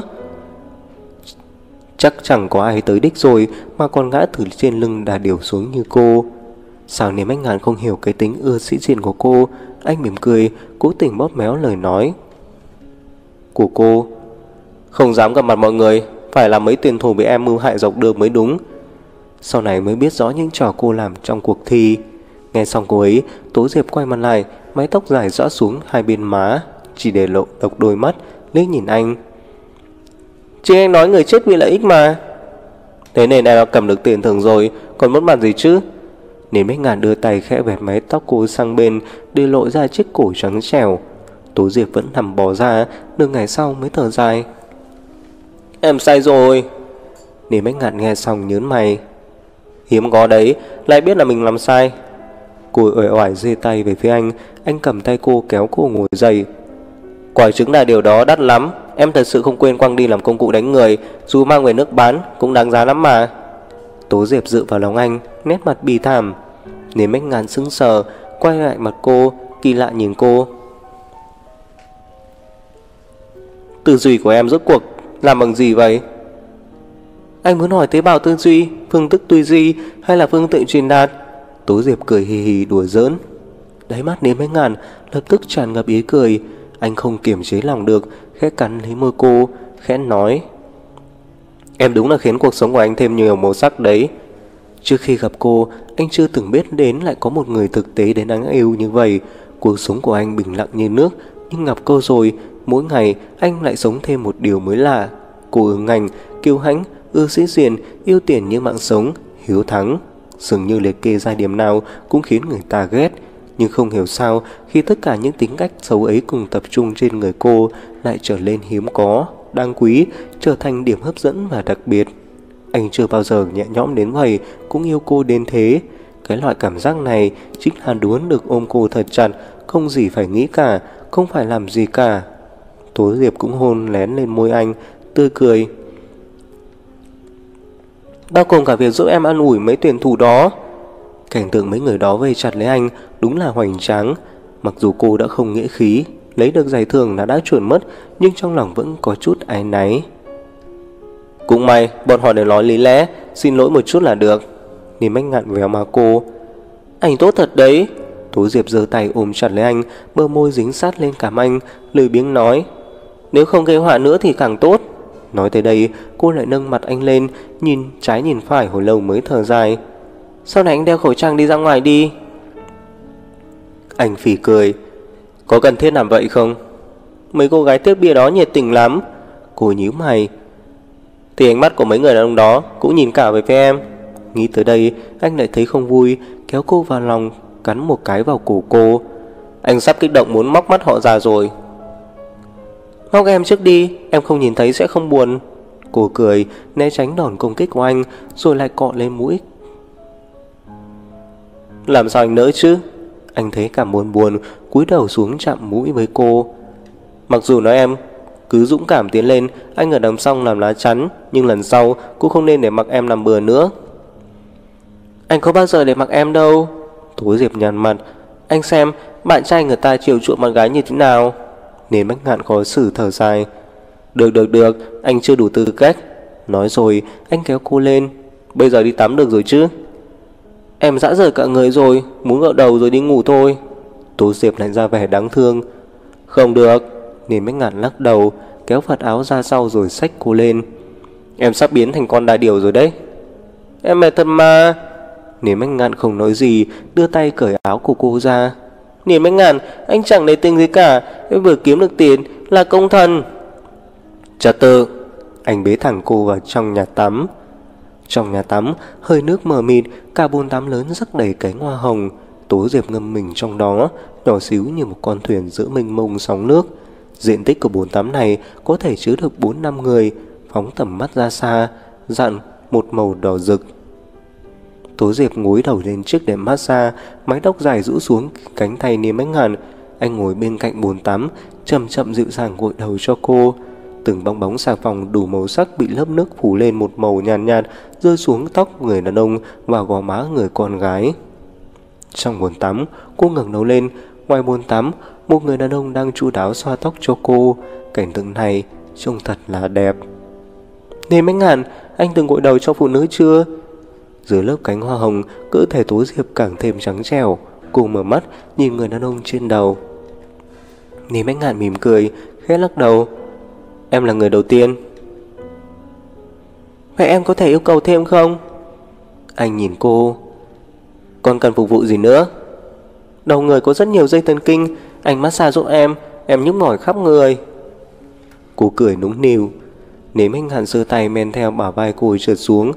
Chắc chẳng có ai tới đích rồi mà còn ngã từ trên lưng đà điểu xuống như cô. Sao nếu Bách Ngạn không hiểu cái tính ưa sĩ diện của cô? Anh mỉm cười, cố tình bóp méo lời nói của cô. Không dám gặp mặt mọi người, phải là mấy tiền thủ bị em mưu hại dọc đường mới đúng. Sau này mới biết rõ những trò cô làm trong cuộc thi. Nghe xong cô ấy, Tố Diệp quay mặt lại, mái tóc dài rã xuống hai bên má, chỉ để lộ độc đôi mắt, liếc nhìn anh. Chứ anh nói người chết vì lợi ích mà. Thế nên em đã cầm được tiền thưởng rồi, còn mất mặt gì chứ? Nên Bách Ngạn đưa tay khẽ vẹt mái tóc cô sang bên, để lộ ra chiếc cổ trắng trẻo. Tố Diệp vẫn nằm bò ra, nửa ngày sau mới thở dài. Em sai rồi. Nên Bách Ngạn nghe xong nhớn mày. Hiếm có đấy, lại biết là mình làm sai. Cô uể oải giơ tay về phía anh cầm tay cô kéo cô ngồi dậy. Quả trứng là điều đó đắt lắm, em thật sự không quên quăng đi làm công cụ đánh người, dù mang về nước bán cũng đáng giá lắm mà. Tố Diệp dựa vào lòng anh, nét mặt bi thảm. Nên Bách Ngạn sững sờ, quay lại mặt cô, kỳ lạ nhìn cô. Tư duy của em rốt cuộc làm bằng gì vậy? Anh muốn hỏi tế bào tư duy, phương thức tư duy hay là phương tiện truyền đạt? Tố Diệp cười hì hì đùa giỡn. Đáy mắt Nên Bách Ngạn lập tức tràn ngập ý cười. Anh không kiềm chế lòng được, khẽ cắn lấy môi cô, khẽ nói. Em đúng là khiến cuộc sống của anh thêm nhiều màu sắc đấy. Trước khi gặp cô, anh chưa từng biết đến lại có một người thực tế đến đáng yêu như vậy. Cuộc sống của anh bình lặng như nước, nhưng gặp cô rồi, mỗi ngày anh lại sống thêm một điều mới lạ. Cô ương ngạnh, kiêu hãnh, ưa sĩ diện, yêu tiền như mạng sống, hiếu thắng. Dường như liệt kê ra điểm nào cũng khiến người ta ghét. Nhưng không hiểu sao khi tất cả những tính cách xấu ấy cùng tập trung trên người cô lại trở nên hiếm có, đáng quý, trở thành điểm hấp dẫn và đặc biệt. Anh chưa bao giờ nhẹ nhõm đến vậy, cũng yêu cô đến thế. Cái loại cảm giác này chính là đuối được ôm cô thật chặt, không gì phải nghĩ cả, không phải làm gì cả. Tố Diệp cũng hôn lén lên môi anh, tươi cười. Bao gồm cả việc giúp em an ủi mấy tuyển thủ đó. Cảnh tượng mấy người đó vây chặt lấy anh đúng là hoành tráng. Mặc dù cô đã không nghĩa khí, lấy được giải thưởng là đã chuẩn mất, nhưng trong lòng vẫn có chút áy náy. Cũng may bọn họ đều nói lý lẽ, xin lỗi một chút là được. Niềm Bách Ngạn véo má cô. Anh tốt thật đấy. Tố Diệp giơ tay ôm chặt lấy anh, bờ môi dính sát lên cằm anh, lười biếng nói. Nếu không gây họa nữa thì càng tốt. Nói tới đây, cô lại nâng mặt anh lên, nhìn trái nhìn phải hồi lâu mới thở dài. Sau này anh đeo khẩu trang đi ra ngoài đi. Anh phì cười. Có cần thiết làm vậy không? Mấy cô gái tiếp bia đó nhiệt tình lắm. Cô nhíu mày. Thì ánh mắt của mấy người đàn ông đó cũng nhìn cả về phía em. Nghĩ tới đây, anh lại thấy không vui, kéo cô vào lòng, cắn một cái vào cổ cô. Anh sắp kích động muốn móc mắt họ ra rồi. Móc em trước đi, em không nhìn thấy sẽ không buồn. Cô cười, né tránh đòn công kích của anh, rồi lại cọ lên mũi. Làm sao anh nỡ chứ? Anh thấy cảm buồn, cúi đầu xuống chạm mũi với cô. Mặc dù nói em cứ dũng cảm tiến lên, anh ở đằng sau làm lá chắn, nhưng lần sau cũng không nên để mặc em làm bừa nữa. Anh có bao giờ để mặc em đâu. Tố Diệp nhàn mặt. Anh xem bạn trai người ta chiều chuộng bạn gái như thế nào. Nên Bách Ngạn khó xử thở dài. Được, anh chưa đủ tư cách. Nói rồi anh kéo cô lên. Bây giờ đi tắm được rồi chứ? Em dã rời cả người rồi, muốn gội đầu rồi đi ngủ thôi. Tố Diệp lại ra vẻ đáng thương. Không được. Nên Bách Ngạn lắc đầu, kéo vạt áo ra sau rồi xách cô lên. Em sắp biến thành con đà điểu rồi đấy. Em mệt thật mà. Nên Bách Ngạn không nói gì, đưa tay cởi áo của cô ra. Nên Bách Ngạn, anh chẳng lấy tình gì cả, em vừa kiếm được tiền là công thần. Trật tự. Anh bế thẳng cô vào trong nhà tắm. Trong nhà tắm, hơi nước mờ mịt, cả bồn tắm lớn rắc đầy cánh hoa hồng. Tố Diệp ngâm mình trong đó, nhỏ xíu như một con thuyền giữa mênh mông sóng nước. Diện tích của bồn tắm này có thể chứa được 4-5 người. Phóng tầm mắt ra xa, dặn một màu đỏ rực. Tố Diệp gối đầu lên chiếc đệm massage, mái tóc dài rũ xuống cánh tay Niêm Bách Ngạn. Anh ngồi bên cạnh bồn tắm, chậm chậm dịu dàng gội đầu cho cô. Từng bong bóng xà phòng đủ màu sắc bị lớp nước phủ lên một màu nhàn nhạt, rơi xuống tóc người đàn ông và gò má người con gái. Trong bồn tắm, cô ngẩng đầu lên. Ngoài bồn tắm, một người đàn ông đang chu đáo xoa tóc cho cô. Cảnh tượng này trông thật là đẹp. Niêm Bách Ngạn, anh từng gội đầu cho phụ nữ chưa? Dưới lớp cánh hoa hồng, cơ thể Tố Diệp càng thêm trắng trẻo. Cô mở mắt nhìn người đàn ông trên đầu. Niêm Bách Ngạn mỉm cười, khẽ lắc đầu. Em là người đầu tiên. Vậy em có thể yêu cầu thêm không? Anh nhìn cô. Còn cần phục vụ gì nữa? Đầu người có rất nhiều dây thần kinh, anh massage giúp em nhức mỏi khắp người. Cô cười nũng nịu. Niêm Bách Ngạn giơ tay men theo bả vai cô trượt xuống.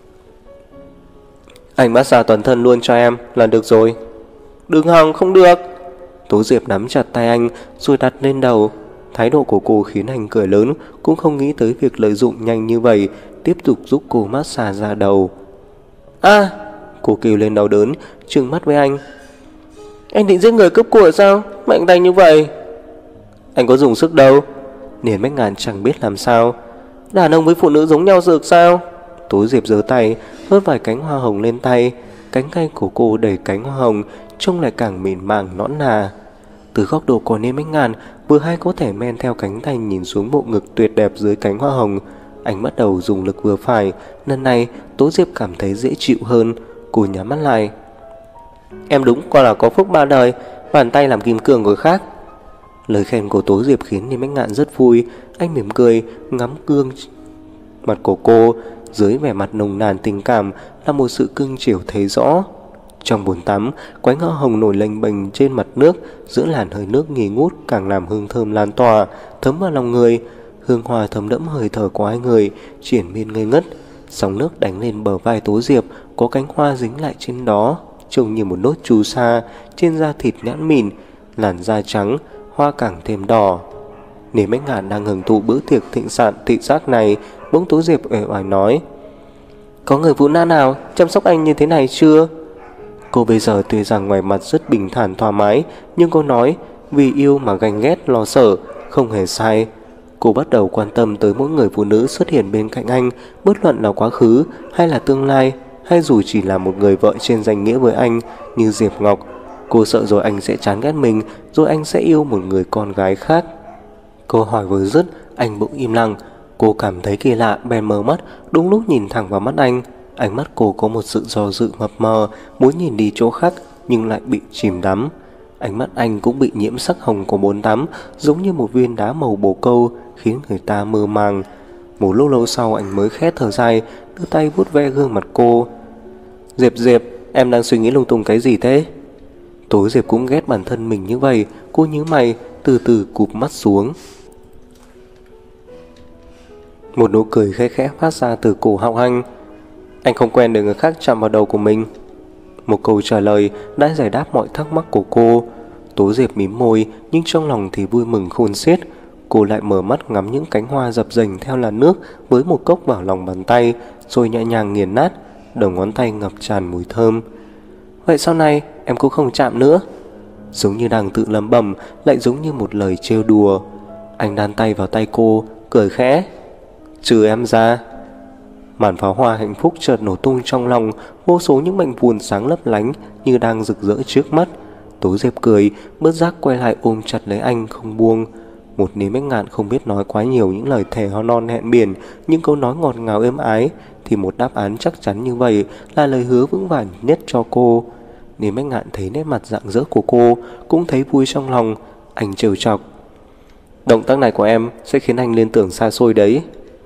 Anh massage toàn thân luôn cho em là được rồi. Đừng hòng, không được. Tố Diệp nắm chặt tay anh rồi đặt lên đầu. Thái độ của cô khiến anh cười lớn, cũng không nghĩ tới việc lợi dụng nhanh như vậy, tiếp tục giúp cô massage ra đầu. Cô kêu lên đau đớn, trừng mắt với anh. Anh định giết người cướp của sao? Mạnh tay như vậy. Anh có dùng sức đâu. Niên Bách Ngạn chẳng biết làm sao. Đàn ông với phụ nữ giống nhau dược sao? Tố Diệp giơ tay, hớt vài cánh hoa hồng lên tay. Cánh tay của cô đầy cánh hoa hồng, trông lại càng mịn màng nõn nà. Từ góc độ của Niên Bách Ngạn, vừa hay có thể men theo cánh tay nhìn xuống bộ ngực tuyệt đẹp dưới cánh hoa hồng. Anh bắt đầu dùng lực vừa phải. Lần này Tố Diệp cảm thấy dễ chịu hơn. Cô nhắm mắt lại. Em đúng còn là có phúc ba đời, bàn tay làm kim cương người khác. Lời khen của Tố Diệp khiến Niên Bách Ngạn rất vui. Anh mỉm cười, ngắm gương Mặt của cô dưới vẻ mặt nồng nàn tình cảm là một sự cưng chiều thấy rõ. Trong bồn tắm, quánh hoa hồng nổi lênh bềnh trên mặt nước, giữa làn hơi nước nghi ngút càng làm hương thơm lan tỏa, thấm vào lòng người. Hương hoa thấm đẫm hơi thở của hai người, triển miên ngây ngất. Sóng nước đánh lên bờ vai Tố Diệp, có cánh hoa dính lại trên đó, trông như một nốt chu sa trên da thịt nhẵn mịn, làn da trắng, hoa càng thêm đỏ. Nếu Bách Ngạn đang hưởng thụ bữa tiệc thịnh soạn thị giác này, bỗng Tố Diệp uể oải nói: "Có người phụ nữ nào chăm sóc anh như thế này chưa?" Cô bây giờ tuy rằng ngoài mặt rất bình thản thoải mái, nhưng cô nói vì yêu mà ganh ghét lo sợ không hề sai. Cô bắt đầu quan tâm tới mỗi người phụ nữ xuất hiện bên cạnh anh, bất luận là quá khứ hay là tương lai, hay dù chỉ là một người vợ trên danh nghĩa với anh như Diệp Ngọc. Cô sợ rồi anh sẽ chán ghét mình, rồi anh sẽ yêu một người con gái khác. Cô hỏi vừa dứt, anh bỗng im lặng. Cô cảm thấy kỳ lạ, bèn mở mắt, đúng lúc nhìn thẳng vào mắt anh. Ánh mắt cô có một sự do dự mập mờ, muốn nhìn đi chỗ khác nhưng lại bị chìm đắm. Ánh mắt anh cũng bị nhiễm sắc hồng của bồn tắm, giống như một viên đá màu bồ câu, khiến người ta mơ màng. Một lúc lâu sau anh mới khẽ thở dài, đưa tay vuốt ve gương mặt cô. "Diệp Diệp, em đang suy nghĩ lung tung cái gì thế?" Tố Diệp cũng ghét bản thân mình như vậy. Cô nhíu mày, từ từ cụp mắt xuống. Một nụ cười khẽ khẽ phát ra từ cổ họng anh. "Anh không quen để người khác chạm vào đầu của mình." Một câu trả lời đã giải đáp mọi thắc mắc của cô. Tố Diệp mím môi, nhưng trong lòng thì vui mừng khôn xiết. Cô lại mở mắt ngắm những cánh hoa dập dềnh theo làn nước với một cốc vào lòng bàn tay, rồi nhẹ nhàng nghiền nát, đầu ngón tay ngập tràn mùi thơm. "Vậy sau này em cũng không chạm nữa." Giống như đang tự lẩm bẩm, lại giống như một lời trêu đùa. Anh đan tay vào tay cô, cười khẽ: "Trừ em ra." Màn pháo hoa hạnh phúc chợt nổ tung trong lòng, vô số những mệnh buồn sáng lấp lánh như đang rực rỡ trước mắt. Tố Diệp cười, bất giác quay lại ôm chặt lấy anh không buông. Một Lý Bách Ngạn không biết nói quá nhiều những lời thề hò non hẹn biển, những câu nói ngọt ngào êm ái, thì một đáp án chắc chắn như vậy là lời hứa vững vàng nhất cho cô. Lý Bách Ngạn thấy nét mặt rạng rỡ của cô, cũng thấy vui trong lòng. Anh trêu chọc: "Động tác này của em sẽ khiến anh liên tưởng xa xôi đấy."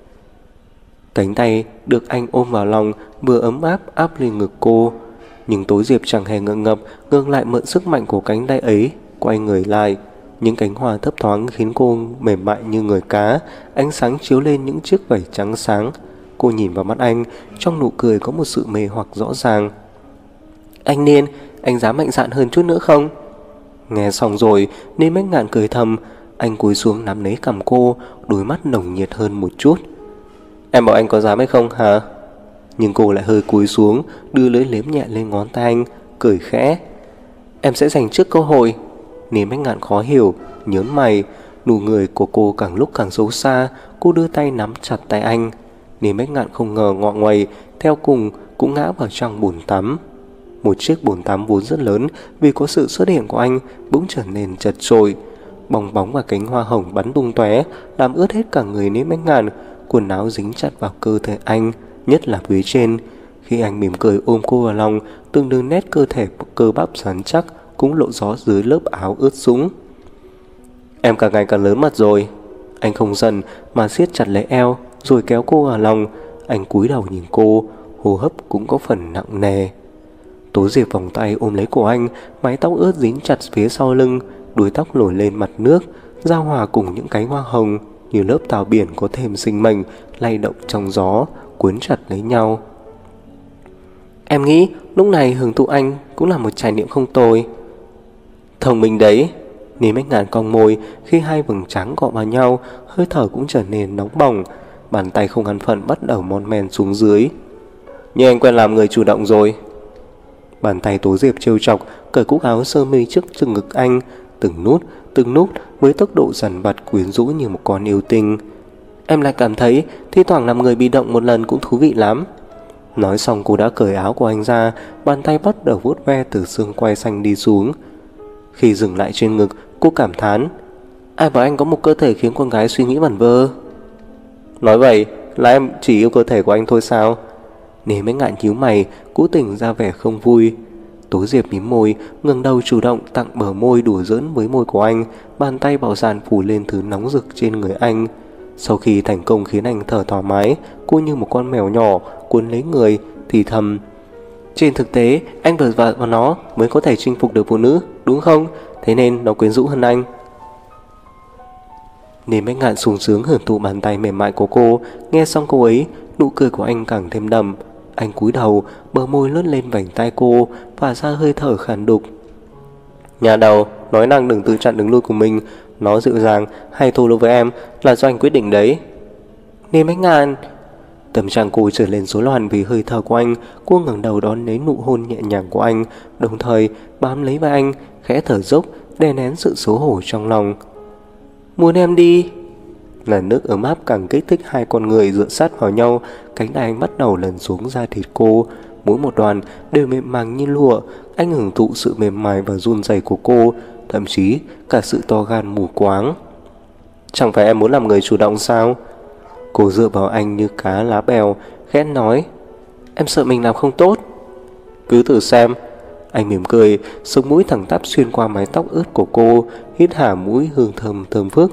Cánh tay được anh ôm vào lòng, vừa ấm áp áp lên ngực cô. Nhưng Tố Diệp chẳng hề ngượng ngập, ngược lại mượn sức mạnh của cánh tay ấy, quay người lại. Những cánh hoa thấp thoáng khiến cô mềm mại như người cá, ánh sáng chiếu lên những chiếc vảy trắng sáng. Cô nhìn vào mắt anh, trong nụ cười có một sự mê hoặc rõ ràng. "Anh Niên, anh dám mạnh dạn hơn chút nữa không?" Nghe xong rồi, nên Bách Ngạn cười thầm. Anh cúi xuống nắm lấy cằm cô, đôi mắt nồng nhiệt hơn một chút. "Em bảo anh có dám hay không hả?" Nhưng cô lại hơi cúi xuống, đưa lưỡi liếm nhẹ lên ngón tay anh, cười khẽ: "Em sẽ dành trước cơ hội." Nên Bách Ngạn khó hiểu, nhớn mày. Nụ người của cô càng lúc càng xấu xa. Cô đưa tay nắm chặt tay anh. Nên Bách Ngạn không ngờ ngọ nguậy, theo cùng cũng ngã vào trong bồn tắm. Một chiếc bồn tắm vốn rất lớn, vì có sự xuất hiện của anh bỗng trở nên chật chội. Bong bóng và cánh hoa hồng bắn tung tóe, làm ướt hết cả người Nên Bách Ngạn. Quần áo dính chặt vào cơ thể anh, nhất là phía trên. Khi anh mỉm cười ôm cô vào lòng, từng đường nét cơ thể cơ bắp rắn chắc cũng lộ rõ dưới lớp áo ướt sũng. "Em càng ngày càng lớn mặt rồi." Anh không giận mà siết chặt lấy eo, rồi kéo cô vào lòng. Anh cúi đầu nhìn cô, hô hấp cũng có phần nặng nề. Tố Diệp vòng tay ôm lấy cổ anh, mái tóc ướt dính chặt phía sau lưng, đuôi tóc nổi lên mặt nước, giao hòa cùng những cánh hoa hồng như lớp tàu biển có thêm sinh mệnh, lay động trong gió, cuốn chặt lấy nhau. "Em nghĩ lúc này hưởng thụ anh cũng là một trải nghiệm không tồi." "Thông minh đấy." Nên Bách Ngạn cong môi, khi hai vầng trán cọ vào nhau, hơi thở cũng trở nên nóng bỏng. Bàn tay không an phận bắt đầu mon men xuống dưới. "Nhưng anh quen làm người chủ động rồi." Bàn tay Tố Diệp trêu chọc, cởi cúc áo sơ mi trước chừng ngực anh, từng nút với tốc độ dằn vặt quyến rũ như một con yêu tinh. "Em lại cảm thấy thi thoảng làm người bị động một lần cũng thú vị lắm." Nói xong cô đã cởi áo của anh ra, bàn tay bắt đầu vuốt ve từ xương quai xanh đi xuống. Khi dừng lại trên ngực, cô cảm thán: "Ai bảo anh có một cơ thể khiến con gái suy nghĩ vẩn vơ." "Nói vậy là em chỉ yêu cơ thể của anh thôi sao?" Nên Bách Ngạn nhíu mày, cố tình ra vẻ không vui. Tố Diệp mím môi, ngẩng đầu chủ động tặng bờ môi đùa giỡn với môi của anh, bàn tay bảo dạn phủ lên thứ nóng rực trên người anh. Sau khi thành công khiến anh thở thoải mái, cô như một con mèo nhỏ cuốn lấy người thì thầm: trên thực tế anh vờ vợ vào nó mới có thể chinh phục được phụ nữ, đúng không? Thế nên nó quyến rũ hơn anh. Nên Bách Ngạn sung sướng hưởng thụ bàn tay mềm mại của cô. Nghe xong cô ấy, nụ cười của anh càng thêm đậm. Anh cúi đầu, bờ môi lướt lên vành tai cô, phả ra hơi thở khàn đục. Nhà đầu, nói năng đừng tự chặn đứng lui của mình. Nó dịu dàng hay thô lỗ với em là do anh quyết định đấy. Nên Bách Ngạn. Tâm trạng cô trở lên rối loạn vì hơi thở của anh. Cô ngẩng đầu đón lấy nụ hôn nhẹ nhàng của anh, đồng thời bám lấy vai anh, khẽ thở dốc, đè nén sự xấu hổ trong lòng. Muốn em đi. Làn nước ấm áp càng kích thích hai con người dựa sát vào nhau. Cánh tay anh bắt đầu lần xuống da thịt cô, mỗi một đoàn đều mềm màng như lụa. Anh hưởng thụ sự mềm mại và run rẩy của cô, thậm chí cả sự to gan mù quáng. Chẳng phải em muốn làm người chủ động sao? Cô dựa vào anh như cá lá bèo, khẽ nói. Em sợ mình làm không tốt. Cứ thử xem. Anh mỉm cười, sống mũi thẳng tắp xuyên qua mái tóc ướt của cô, hít hà mũi hương thơm thơm phức.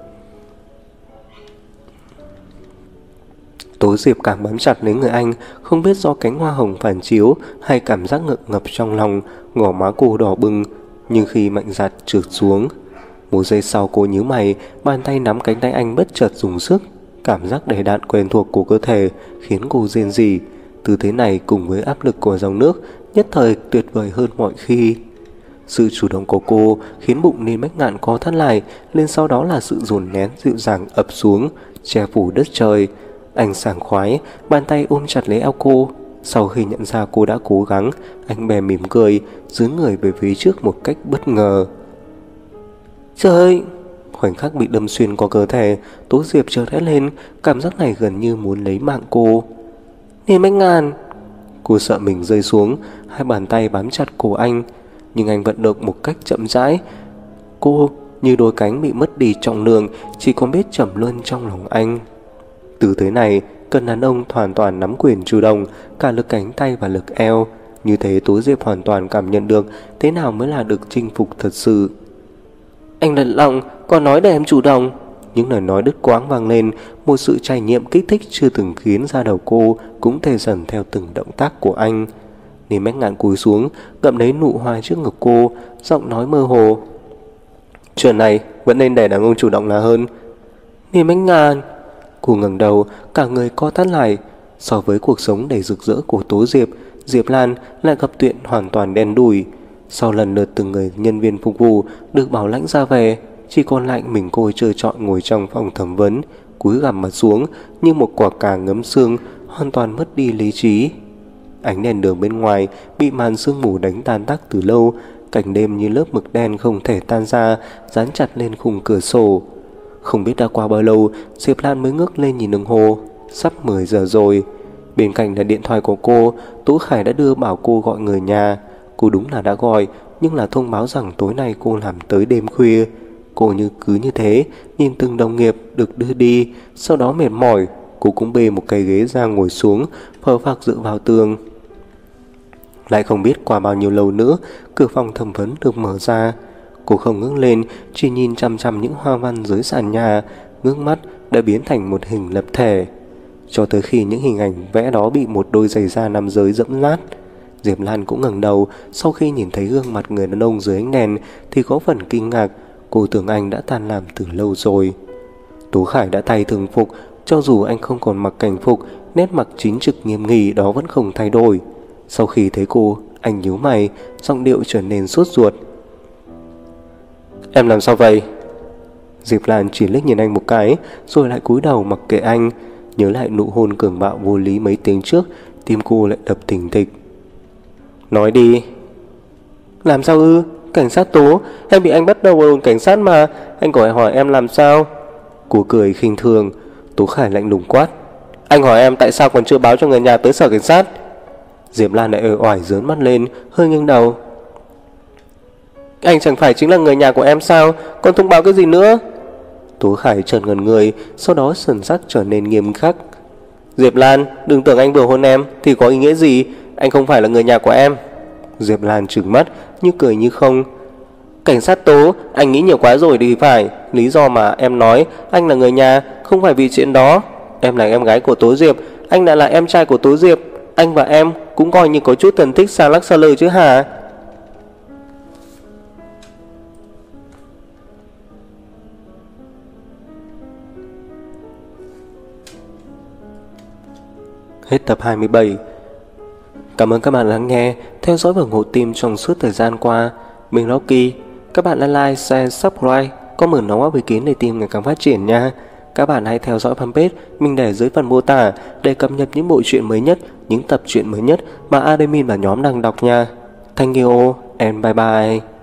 Tố Diệp càng bám chặt lấy người anh, không biết do cánh hoa hồng phản chiếu hay cảm giác ngượng ngập trong lòng, gò má cô đỏ bừng. Nhưng khi mạnh dạn trượt xuống, một giây sau cô nhíu mày, bàn tay nắm cánh tay anh bất chợt dùng sức. Cảm giác đầy đặn quen thuộc của cơ thể khiến cô rên rỉ. Tư thế này cùng với áp lực của dòng nước nhất thời tuyệt vời hơn mọi khi. Sự chủ động của cô khiến bụng Ninh Bách Ngạn co thắt lại, lên sau đó là sự dồn nén dịu dàng ập xuống, che phủ đất trời. Anh sảng khoái, bàn tay ôm chặt lấy eo cô. Sau khi nhận ra cô đã cố gắng, anh bèn mỉm cười, dướn người về phía trước một cách bất ngờ. Trời! Khoảnh khắc bị đâm xuyên qua cơ thể, Tố Diệp chợt hét lên, cảm giác này gần như muốn lấy mạng cô. Ninh Bách Ngạn! Cô sợ mình rơi xuống, hai bàn tay bám chặt cổ anh, nhưng anh vận động một cách chậm rãi. Cô như đôi cánh bị mất đi trọng lượng, chỉ còn biết chầm luôn trong lòng anh. Từ thế này, cần đàn ông hoàn toàn nắm quyền chủ động, cả lực cánh tay và lực eo. Như thế Tố Diệp hoàn toàn cảm nhận được thế nào mới là được chinh phục thật sự. Anh lật lòng, còn nói để em chủ động. Những lời nói đứt quãng vang lên, một sự trải nghiệm kích thích chưa từng khiến ra đầu cô cũng tê dần theo từng động tác của anh. Ninh Bách Ngạn cúi xuống, gặm lấy nụ hoa trước ngực cô, giọng nói mơ hồ. Chuyện này vẫn nên để đàn ông chủ động là hơn. Ninh Bách Ngạn! Cô ngẩng đầu, cả người co thắt lại. So với cuộc sống đầy rực rỡ của Tố Diệp, Diệp Lan lại gặp chuyện hoàn toàn đen đủi. Sau lần lượt từng người nhân viên phục vụ được bảo lãnh ra về, chỉ còn lại mình cô trơ trọi ngồi trong phòng thẩm vấn, cúi gằm mặt xuống như một quả cà ngấm xương, hoàn toàn mất đi lý trí. Ánh đèn đường bên ngoài bị màn sương mù đánh tan tác từ lâu, cảnh đêm như lớp mực đen không thể tan ra, dán chặt lên khung cửa sổ. Không biết đã qua bao lâu, Diệp Lan mới ngước lên nhìn đồng hồ, sắp 10 giờ rồi. Bên cạnh là điện thoại của cô, Tú Khải đã đưa bảo cô gọi người nhà. Cô đúng là đã gọi, nhưng là thông báo rằng tối nay cô làm tới đêm khuya. Cô cứ như thế, nhìn từng đồng nghiệp được đưa đi. Sau đó mệt mỏi, cô cũng bê một cây ghế ra ngồi xuống, phờ phạc dựa vào tường. Lại không biết qua bao nhiêu lâu nữa, cửa phòng thẩm vấn được mở ra. Cô không ngước lên, chỉ nhìn chăm chăm những hoa văn dưới sàn nhà, ngước mắt đã biến thành một hình lập thể. Cho tới khi những hình ảnh vẽ đó bị một đôi giày da nam giới dẫm nát, Diệp Lan cũng ngẩng đầu. Sau khi nhìn thấy gương mặt người đàn ông dưới ánh đèn thì có phần kinh ngạc. Cô tưởng anh đã tan làm từ lâu rồi. Tú Khải đã thay thường phục, cho dù anh không còn mặc cảnh phục, nét mặt chính trực nghiêm nghị đó vẫn không thay đổi. Sau khi thấy cô, anh nhíu mày, giọng điệu trở nên sốt ruột. Em làm sao vậy? Diệp Lan chỉ liếc nhìn anh một cái, rồi lại cúi đầu mặc kệ anh. Nhớ lại nụ hôn cường bạo vô lý mấy tiếng trước, tim cô lại đập thình thịch. Nói đi. Làm sao ư? Cảnh sát Tố, em bị anh bắt đầu vào đồn cảnh sát mà. Anh gọi hỏi em làm sao? Cô cười khinh thường. Tú Khải lạnh lùng quát. Anh hỏi em tại sao còn chưa báo cho người nhà tới sở cảnh sát? Diệp Lan lại oải dớn mắt lên, hơi nghiêng đầu. Anh chẳng phải chính là người nhà của em sao? Còn thông báo cái gì nữa? Tú Khải chợt ngẩn người, sau đó thần sắc trở nên nghiêm khắc. Diệp Lan, đừng tưởng anh vừa hôn em thì có ý nghĩa gì. Anh không phải là người nhà của em. Diệp Lan trừng mắt, như cười như không. Cảnh sát Tố, anh nghĩ nhiều quá rồi thì phải. Lý do mà em nói anh là người nhà không phải vì chuyện đó. Em là em gái của Tố Diệp, anh lại là em trai của Tố Diệp. Anh và em cũng coi như có chút thân thích xa lắc xa lơ chứ hả? Hết tập 27. Cảm ơn các bạn lắng nghe, theo dõi và ủng hộ team trong suốt thời gian qua. Mình Rocky. Các bạn đã like, share, subscribe, comment đóng góp ý kiến để team ngày càng phát triển nha. Các bạn hãy theo dõi fanpage mình để dưới phần mô tả để cập nhật những bộ truyện mới nhất, những tập truyện mới nhất mà admin và nhóm đang đọc nha. Thank you and bye bye.